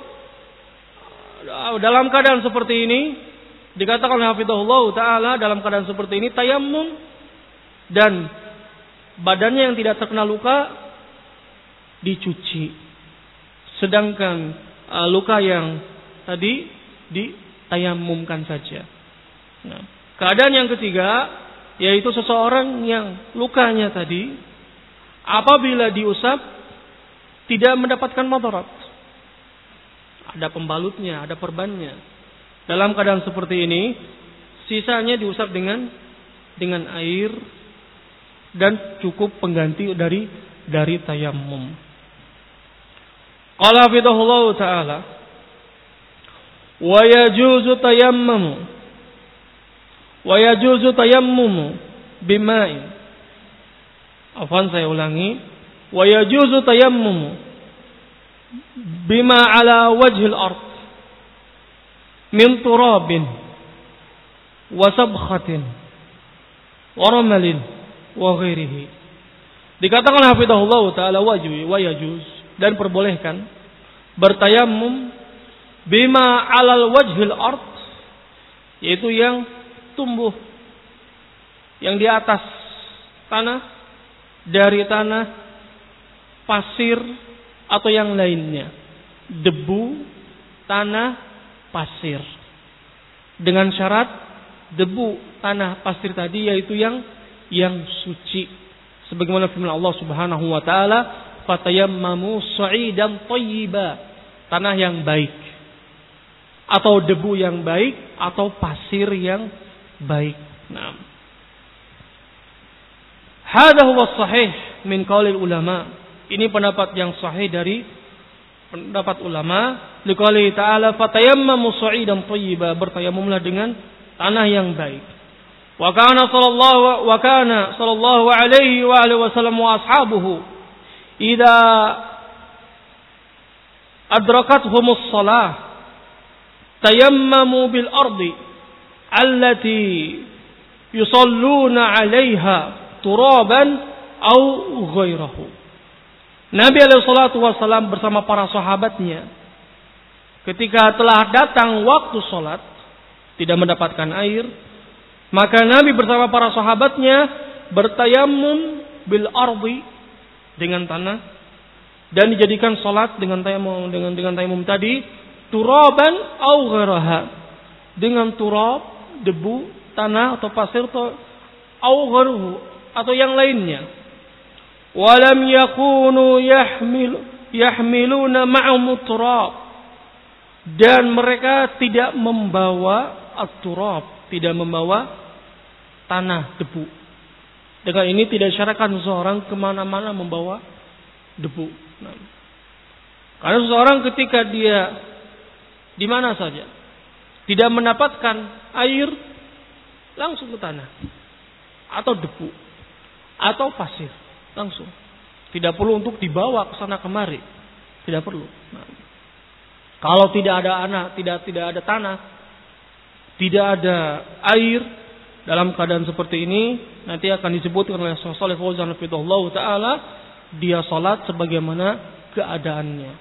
dalam keadaan seperti ini dikatakan hafizahullah taala, dalam keadaan seperti ini tayamum dan badannya yang tidak terkena luka dicuci. Sedangkan luka yang tadi ditayamumkan saja. Nah, keadaan yang ketiga yaitu seseorang yang lukanya tadi apabila diusap tidak mendapatkan madarat. Ada pembalutnya, ada perbannya. Dalam keadaan seperti ini, sisanya diusap dengan air dan cukup pengganti dari tayammum. Qala hafizahullah taala, wa yajuzu tayammumu bima'in. Afwan, saya ulangi. Wa yajuzu tayammumu bima ala wajhil ard min turabin wa sabkhatin wa ramalin wa ghairihi. Dikatakan hafizahullah taala wa yajuz, dan perbolehkan bertayamum bima alal wajhil ard, yaitu yang tumbuh yang di atas tanah, dari tanah, pasir atau yang lainnya, debu, tanah, pasir, dengan syarat debu, tanah, pasir tadi yaitu yang suci, sebagaimana firman Allah Subhanahu wa taala, fatayammamu sa'idan thayyiba, tanah yang baik atau debu yang baik atau pasir yang baik. Nah, hadha huwa sahih min qaulil ulama. Ini pendapat yang sahih dari pendapat ulama. Liqauli ta'ala fatayammamu sa'idan thayyiba, bertayamumlah dengan tanah yang baik. Wa kana sallallahu alaihi wa alihi wasallam wa ashabuhu idza adrakathumus shalah tayammamu bil ardi allati yusalluna 'alaiha turaban au ghairahu. Nabi alaihi salatu wasallam bersama para sahabatnya ketika telah datang waktu salat tidak mendapatkan air, maka Nabi bersama para sahabatnya bertayamum bil ardi, dengan tanah, dan dijadikan salat dengan tayamum tadi, turaban au ghairaha, dengan turab, debu, tanah atau pasir, atau ghairuhu, atau yang lainnya. Walam yakunu yahmiluna ma'ahum turab, dan mereka tidak membawa at-turab, tidak membawa tanah, debu. Dengan ini tidak disyaratkan seseorang kemana-mana membawa debu. Nah, karena seseorang ketika dia di mana saja tidak mendapatkan air, langsung ke tanah atau debu atau pasir, langsung. Tidak perlu untuk dibawa ke sana kemari, tidak perlu. Nah, kalau tidak ada tidak ada tanah, tidak ada air, dalam keadaan seperti ini nanti akan disebutkan oleh Syekh Shalih Fauzan hafizahullah taala, dia salat sebagaimana keadaannya.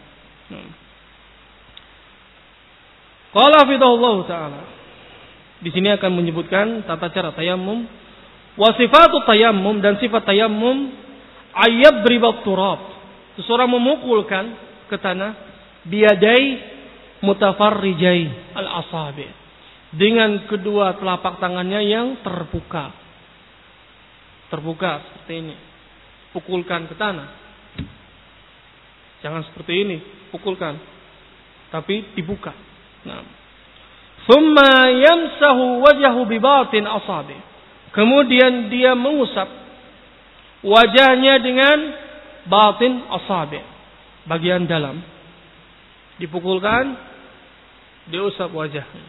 Qala hafizahullah taala. Di sini akan menyebutkan tata cara tayammum, wa sifatu tayammum, dan sifat tayammum ayyadribat turab. Seseorang memukulkan ke tanah biyadai mutafarrijai al-asabi, dengan kedua telapak tangannya yang terbuka. Terbuka seperti ini. Pukulkan ke tanah. Jangan seperti ini, pukulkan. Tapi dibuka. Nah. Thumma yamsahu wajhahu bi batin asabi. Kemudian dia mengusap wajahnya dengan batin asabi, bagian dalam. Dipukulkan, diusap wajahnya.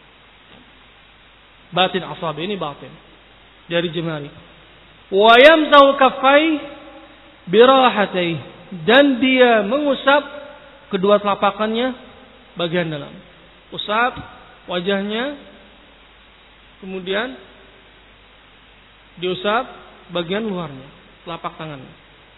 Batin asabi, ini batin dari jemari. Wa yamsahu kaffai birahatai, dan dia mengusap kedua telapakannya bagian dalam. Usap wajahnya, kemudian diusap bagian luarnya, telapak tangannya.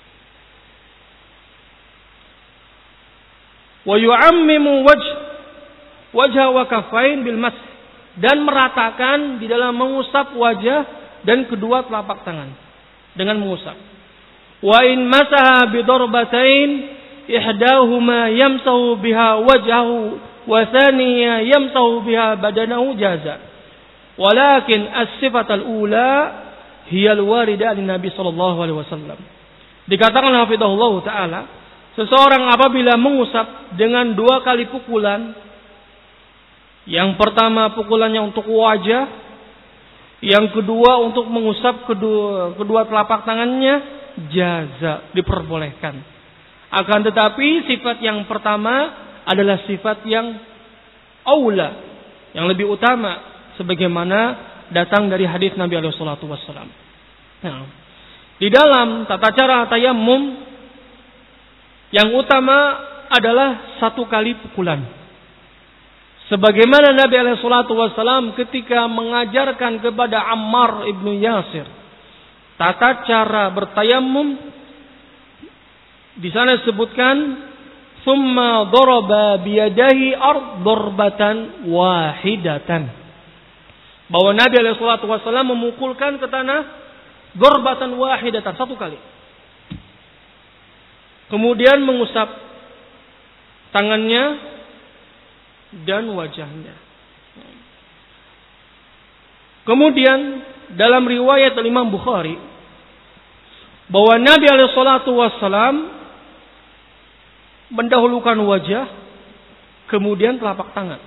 Wa yu'ammimu wajha wa kaffain bil mas, dan meratakan di dalam mengusap wajah dan kedua telapak tangan dengan mengusap. Wa in masaha bi darbatain ihdahuma yamsahu biha wajhahu wa thaniya yamsahu biha badanahu jaza. Walakin as-sifat al-ula hiya al-warida an Nabi sallallahu alaihi wasallam. Dikatakan hafizahullah taala, seseorang apabila mengusap dengan dua kali pukulan, yang pertama pukulannya untuk wajah, yang kedua untuk mengusap kedua telapak tangannya, jaza, diperbolehkan. Akan tetapi sifat yang pertama adalah sifat yang aula, yang lebih utama, sebagaimana datang dari hadis Nabi alaihi salatu wassalam. Nah, di dalam tata cara tayammum yang utama adalah satu kali pukulan. Sebagaimana Nabi alaihi salatu wassalam ketika mengajarkan kepada Ammar ibnu Yasir tata cara bertayammum, di sana disebutkan summa daraba biyadahi ard darbatan wahidatan, bahwa Nabi alaihi salatu wasallam memukulkan ke tanah darbatan wahidatan, satu kali. Kemudian mengusap tangannya dan wajahnya. Kemudian dalam riwayat Imam Bukhari bahwa Nabi alaihi salatu wasallam mendahulukan wajah, kemudian telapak tangan.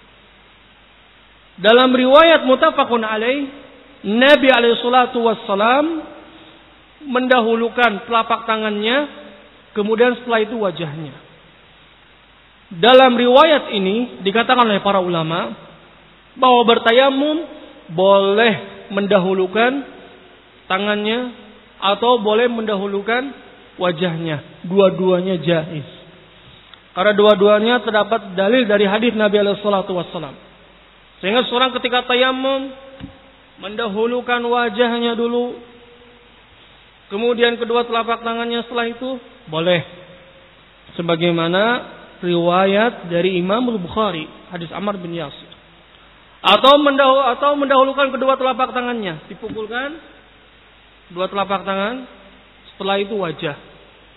Dalam riwayat muttafaqun alaih, Nabi alaihi salatu wassalam mendahulukan telapak tangannya, kemudian setelah itu wajahnya. Dalam riwayat ini dikatakan oleh para ulama bahwa bertayamum boleh mendahulukan tangannya atau boleh mendahulukan wajahnya. Dua-duanya jaiz. Karena dua-duanya terdapat dalil dari hadis Nabi alaihi salatu wassalam. Sehingga seorang ketika tayammum mendahulukan wajahnya dulu, kemudian kedua telapak tangannya setelah itu, boleh. Sebagaimana riwayat dari Imam Bukhari, hadis Ammar bin Yasir. Atau mendahulukan kedua telapak tangannya, dipukulkan dua telapak tangan, setelah itu wajah.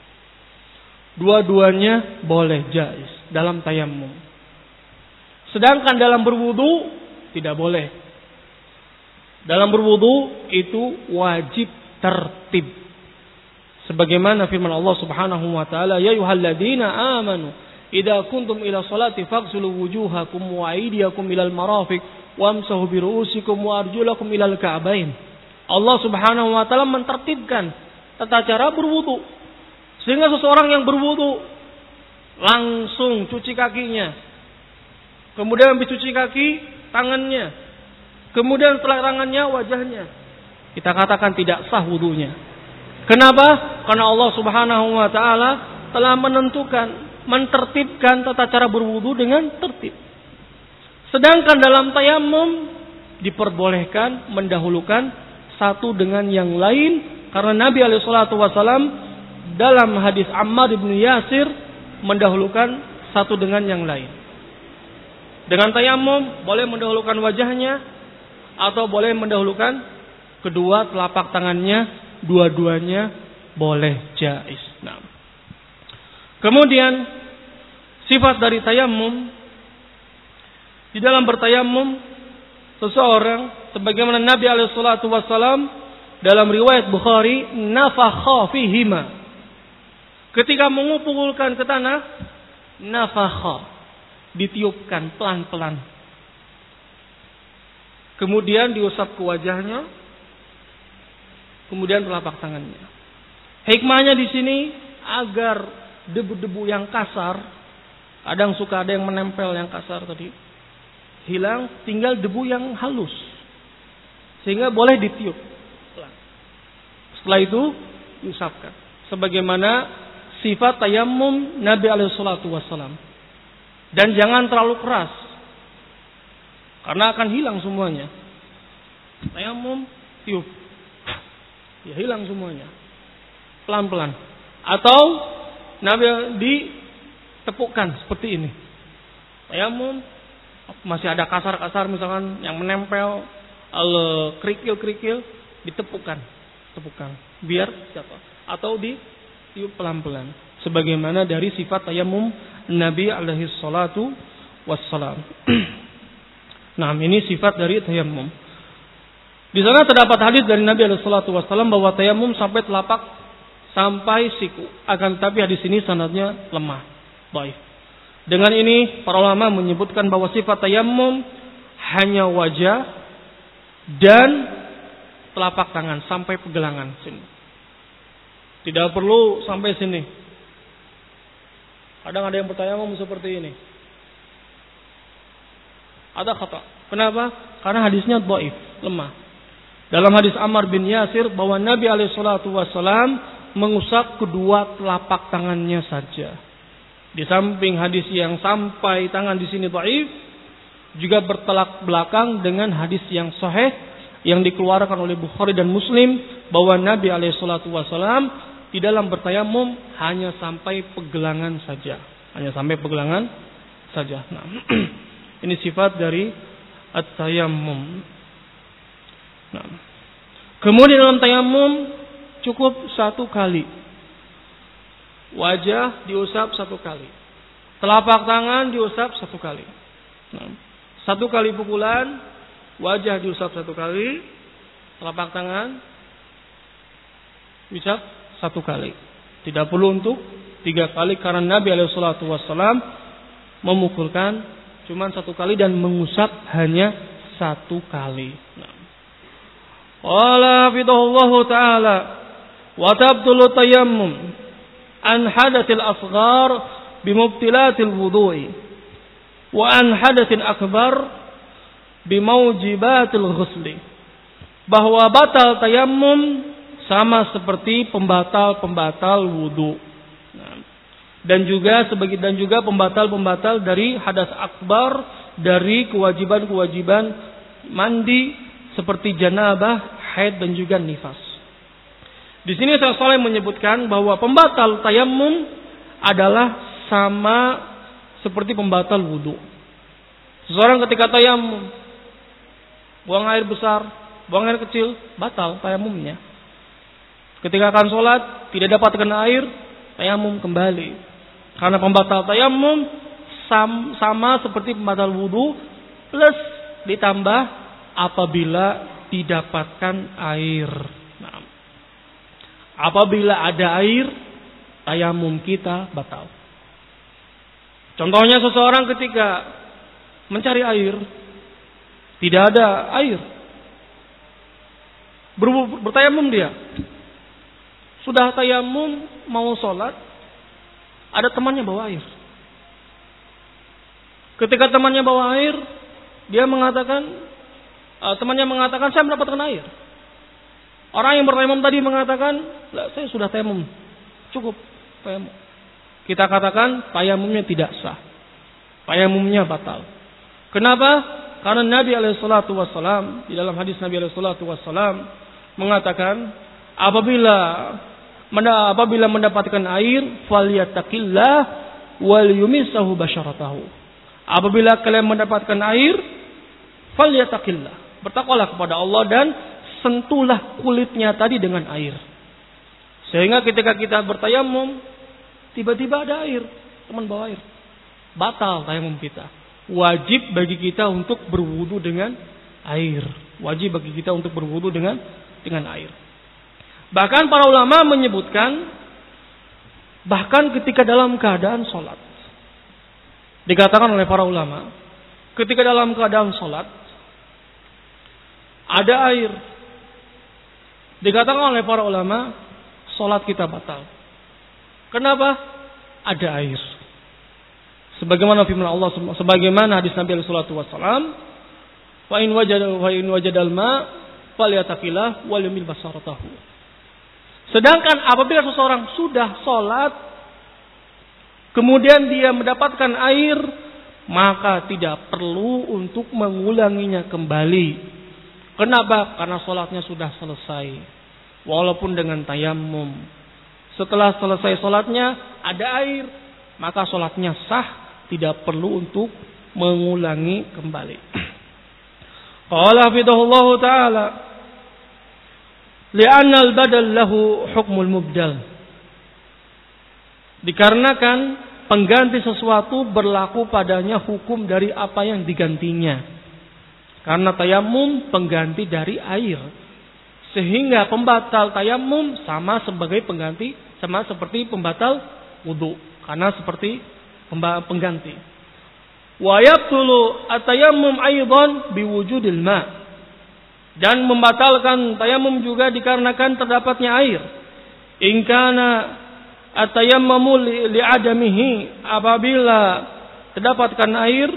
Dua-duanya boleh jaiz dalam tayammum. Sedangkan dalam berwudu tidak boleh. Dalam berwudu itu wajib tertib. Sebagaimana firman Allah Subhanahu wa taala, ya ayyuhalladzina amanu idza kuntum ila sholati faghsilu wujuhakum wa aydiyakum ilal marafiq wamsahu bi ru'usikum wa arjulakum ilal ka'bain. Allah Subhanahu wa taala mentertibkan tata cara berwudu. Sehingga seseorang yang berwudu langsung cuci kakinya. Kemudian habis cuci kaki, tangannya. Kemudian setelah tangannya, wajahnya. Kita katakan tidak sah wudunya. Kenapa? Karena Allah Subhanahu wa taala telah menentukan, mentertibkan tata cara berwudu dengan tertib. Sedangkan dalam tayammum diperbolehkan mendahulukan satu dengan yang lain, karena Nabi alaihi salatu wasallam dalam hadis Ammar bin Yasir mendahulukan satu dengan yang lain. Dengan tayamum boleh mendahulukan wajahnya atau boleh mendahulukan kedua telapak tangannya, dua-duanya boleh, jaiz. Nah. Kemudian sifat dari tayamum, di dalam bertayamum seseorang sebagaimana Nabi alaihi salatu wasallam dalam riwayat Bukhari nafakha fihima. Ketika mengumpulkan ke tanah, nafakha, ditiupkan pelan-pelan. Kemudian diusap ke wajahnya, kemudian telapak tangannya. Hikmahnya di sini agar debu-debu yang kasar, kadang suka ada yang menempel yang kasar tadi, hilang, tinggal debu yang halus. Sehingga boleh ditiup. Setelah itu diusapkan. Sebagaimana sifat tayamum Nabi alaihi salatu wassalam. Dan jangan terlalu keras, karena akan hilang semuanya. Tayamum, tiup, ya hilang semuanya. Pelan-pelan. Atau Nabi ditepukkan seperti ini. Tayamum masih ada kasar-kasar misalkan yang menempel, kerikil-kerikil, ditepukkan, biar jatuh. Atau ditiup pelan-pelan. Sebagaimana dari sifat tayamum Nabi alaihi salatu wassalam. Nah, ini sifat dari tayamum. Di sana terdapat hadis dari Nabi alaihi salatu wassalam bahwa tayamum sampai telapak sampai siku. Akan tetapi hadis ini sanadnya lemah, dhaif. Dengan ini para ulama menyebutkan bahwa sifat tayamum hanya wajah dan telapak tangan sampai pergelangan sini. Tidak perlu sampai sini. Kadang ada yang bertayamum seperti ini. Ada khata. Kenapa? Karena hadisnya dhaif, lemah. Dalam hadis Ammar bin Yasir bahwa Nabi alaihi salatu wasallam mengusap kedua telapak tangannya saja. Di samping hadis yang sampai tangan di sini dhaif, juga bertolak belakang dengan hadis yang sahih yang dikeluarkan oleh Bukhari dan Muslim bahwa Nabi alaihi salatu wasallam di dalam bertayamum hanya sampai pergelangan saja. Hanya sampai pergelangan saja. Nah, ini sifat dari at-tayammum. Nah, kemudian dalam tayamum cukup satu kali. Wajah diusap satu kali. Telapak tangan diusap satu kali. Nah, satu kali pukulan, wajah diusap satu kali, telapak tangan diusap satu kali. Tidak perlu untuk 3 kali karena Nabi alaihi salatu wassalam memukulkan cuma satu kali dan mengusap hanya satu kali. Qala hafidhahullahu ta'ala wa tabtulu tayammum an hadatsil asghar bimubtilatil wudu'i wa an hadatsin akbar bimaujibatil ghusli. Bahwa batal tayammum sama seperti pembatal-pembatal wudu. Dan juga pembatal-pembatal dari hadas akbar, dari kewajiban-kewajiban mandi seperti janabah, haid dan juga nifas. Di sini Syekh Shalih menyebutkan bahwa pembatal tayammum adalah sama seperti pembatal wudu. Seseorang ketika tayammum buang air besar, buang air kecil, batal tayammumnya. Ketika akan sholat tidak dapat kena air, tayamum kembali. Karena pembatal tayamum sama seperti pembatal wudu plus ditambah apabila didapatkan air. Nah, apabila ada air, tayamum kita batal. Contohnya seseorang ketika mencari air, tidak ada air, bertayamum dia. Sudah tayamum mau sholat, ada temannya bawa air. Ketika temannya bawa air, temannya mengatakan saya mendapatkan air. Orang yang bertayamum tadi mengatakan, saya sudah tayamum, cukup tayamum. Kita katakan tayamumnya tidak sah, tayamumnya batal. Kenapa? Karena Nabi alaihi salatu wassalam di dalam hadis Nabi alaihi salatu wassalam mengatakan apabila apabila mendapatkan air, falyattaqillah wal yumissahu basyaratahu. Apabila kalian mendapatkan air, falyattaqillah, bertakwalah kepada Allah dan sentuhlah kulitnya tadi dengan air. Sehingga ketika kita bertayamum, tiba-tiba ada air, teman bawa air, batal tayamum kita. Wajib bagi kita untuk berwudu dengan air. Wajib bagi kita untuk berwudu dengan air. Bahkan para ulama menyebutkan, bahkan ketika dalam keadaan sholat, dikatakan oleh para ulama, ketika dalam keadaan sholat ada air, dikatakan oleh para ulama, sholat kita batal. Kenapa? Ada air. Sebagaimana firman Allah, sebagaimana hadis Nabi sallallahu alaihi wasallam, wa in wajadal ma falyattaqillah wal yumil basaratahu. Sedangkan apabila seseorang sudah sholat, kemudian dia mendapatkan air, maka tidak perlu untuk mengulanginya kembali. Kenapa? Karena sholatnya sudah selesai, walaupun dengan tayammum. Setelah selesai sholatnya ada air, maka sholatnya sah, tidak perlu untuk mengulangi kembali. Qala hafidhahullah ta'ala, li'anna al-badal lahu hukmul mubdal. Dikarenakan pengganti sesuatu berlaku padanya hukum dari apa yang digantinya. Karena tayamum pengganti dari air, sehingga pembatal tayamum sama seperti pembatal wudu, karena seperti pengganti. Wa yabtulu at-tayammum aidan biwujudil ma'. Dan membatalkan tayamum juga dikarenakan terdapatnya air. In kana at-tayammumu li'adamihi, apabila didapatkan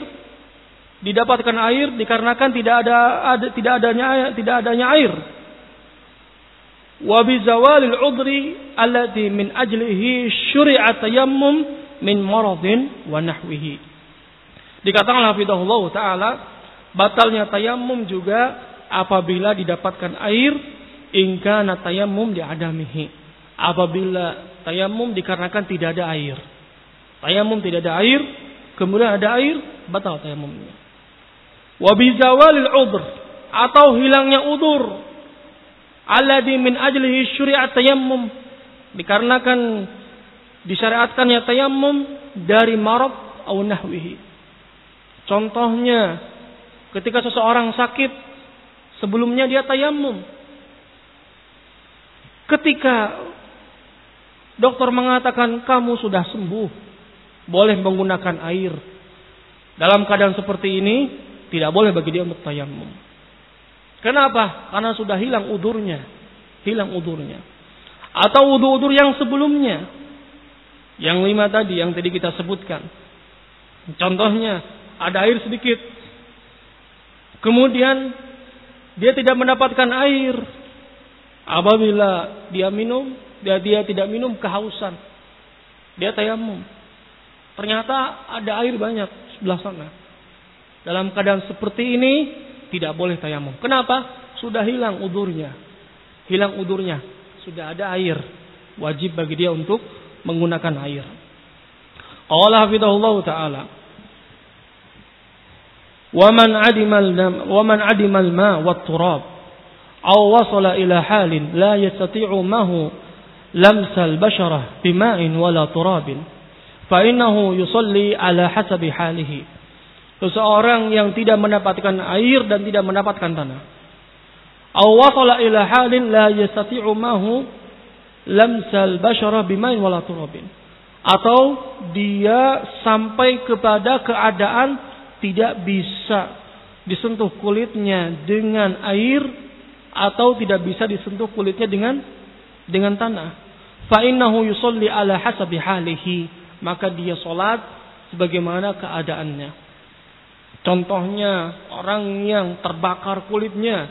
air dikarenakan tidak adanya air. Wa bi zawalil udri allati min ajlihi syuri'a tayammum min maradin wa nahwihi. Dikatakan hafizahullah ta'ala, batalnya tayamum juga apabila didapatkan air, in kana tayammum li'adamihi, apabila tayamum dikarenakan tidak ada air. Tayamum tidak ada air, kemudian ada air, batal tayamumnya. Wa bi zawalil udhr, atau hilangnya udzur, alladzi min ajlihi syuri'at tayammum, dikarenakan disyariatkannya tayamum dari marad atau nahwihi. Contohnya, ketika seseorang sakit, sebelumnya dia tayamum. Ketika dokter mengatakan kamu sudah sembuh, boleh menggunakan air. Dalam keadaan seperti ini, tidak boleh bagi dia untuk tayamum. Kenapa? Karena sudah hilang udurnya. Atau udur-udur yang sebelumnya. Yang 5 tadi, yang tadi kita sebutkan. Contohnya, ada air sedikit, kemudian dia tidak mendapatkan air. Apabila dia tidak minum, kehausan, dia tayamum. Ternyata ada air banyak sebelah sana. Dalam keadaan seperti ini tidak boleh tayamum. Kenapa? Sudah hilang udurnya. Sudah ada air. Wajib bagi dia untuk menggunakan air. Qala hafizahullah ta'ala, ومن عدم الماء والتراب أو وصل إلى حال لا يستطيع معه لمس البشرة بماء ولا تراب فإنه يصلي على حسب حاله. Seseorang yang tidak mendapatkan air dan tidak mendapatkan tanah, أو وصل إلى حال لا يستطيع معه لمس البشرة بماء ولا تراب, atau dia sampai kepada keadaan tidak bisa disentuh kulitnya dengan air, atau tidak bisa disentuh kulitnya dengan tanah. Fa innahu yusalli ala hasabi halihi, maka dia salat sebagaimana keadaannya. Contohnya, orang yang terbakar kulitnya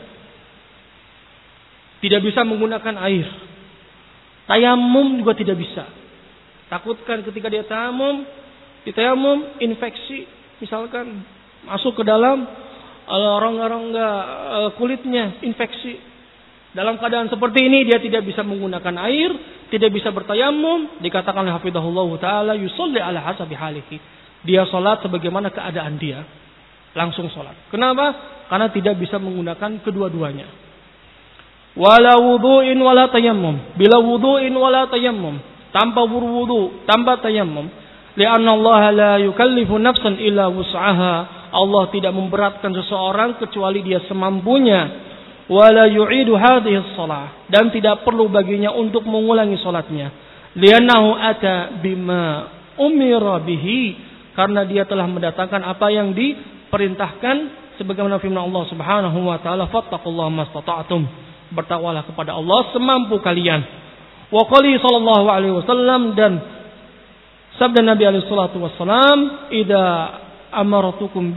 tidak bisa menggunakan air, tayamum juga tidak bisa. Takutkan ketika dia tayamum infeksi, misalkan masuk ke dalam rongga-rongga kulitnya, infeksi. Dalam keadaan seperti ini dia tidak bisa menggunakan air, tidak bisa bertayamum, dikatakan oleh hafizahullah taala yusolli ala hasabi halihi. Dia salat sebagaimana keadaan dia. Langsung salat. Kenapa? Karena tidak bisa menggunakan kedua-duanya. Wala wudu'in wala tayammum. Bila wudu'in wala tayammum. Tanpa berwudu, tanpa tayammum. Lianna Allah la yukallifu nafsan illa wus'aha. Allah tidak memberatkan seseorang kecuali dia semampunya. Wala yu'idu hadhihi shalah, dan tidak perlu baginya untuk mengulangi salatnya. Li'annahu ata bima umira bihi, karena dia telah mendatangkan apa yang diperintahkan sebagaimana firman Allah Subhanahu wa taala, fattaqullaha mastata'tum. Bertakwalah kepada Allah semampu kalian. Wa qali sallallahu alaihi wasallam, dan sabda Nabi alaihi salatu wasallam, idza amartukum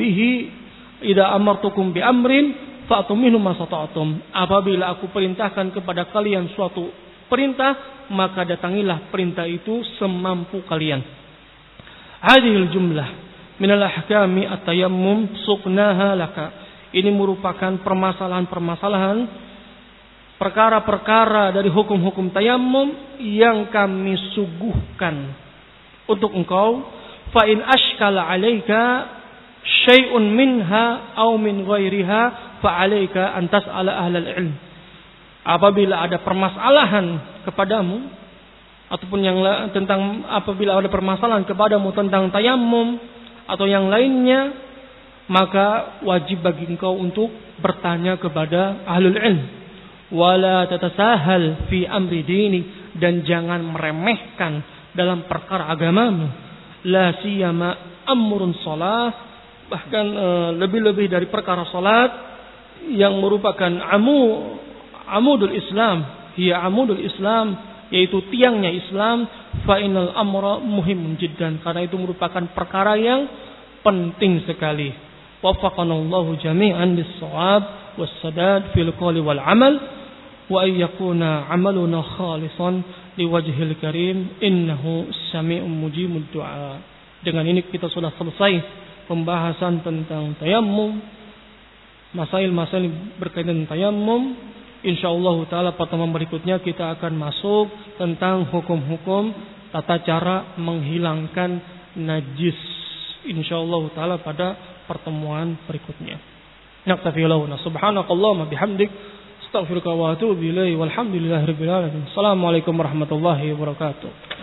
bi amrin fa'tu minhu masata'tum. Apabila aku perintahkan kepada kalian suatu perintah, maka datangilah perintah itu semampu kalian. Hadhil jumlah min al-ahkami at-tayammum suqnaha laka. Ini merupakan permasalahan-permasalahan, perkara-perkara dari hukum-hukum tayammum yang kami suguhkan untuk engkau. Fa in ashkala 'alaika syai'un minha aw min ghairiha fa'alaika an tas'ala ahlal ilm. Apabila ada permasalahan kepadamu ataupun apabila ada permasalahan kepadamu tentang tayammum atau yang lainnya, maka wajib bagi engkau untuk bertanya kepada ahlul ilm. Wala tatasahal fi amri dini, dan jangan meremehkan dalam perkara agamamu. La siyama amrun shalah, bahkan lebih-lebih dari perkara salat yang merupakan amudul Islam, hiya amudul Islam, yaitu tiangnya Islam. Fa innal amra muhimun jiddan, karena itu merupakan perkara yang penting sekali. Waffaqanallahu jami'an bis-shawab was-sadad fil qawli wal amal, wa ay yakuna amaluna khalisan liwajhil karim innahu sami'un mujibud du'a. Dengan ini kita sudah selesai pembahasan tentang tayammum, masail-masail berkaitan dengan tayammum. Insyaallah taala pertemuan berikutnya kita akan masuk tentang hukum-hukum tata cara menghilangkan najis. Insyaallah taala pada pertemuan berikutnya. Naktafi lahuna subhanakallahumma bihamdik astaghfiruka wa atubu ilaihi walhamdulillahirabbil alamin. Assalamualaikum warahmatullahi wabarakatuh.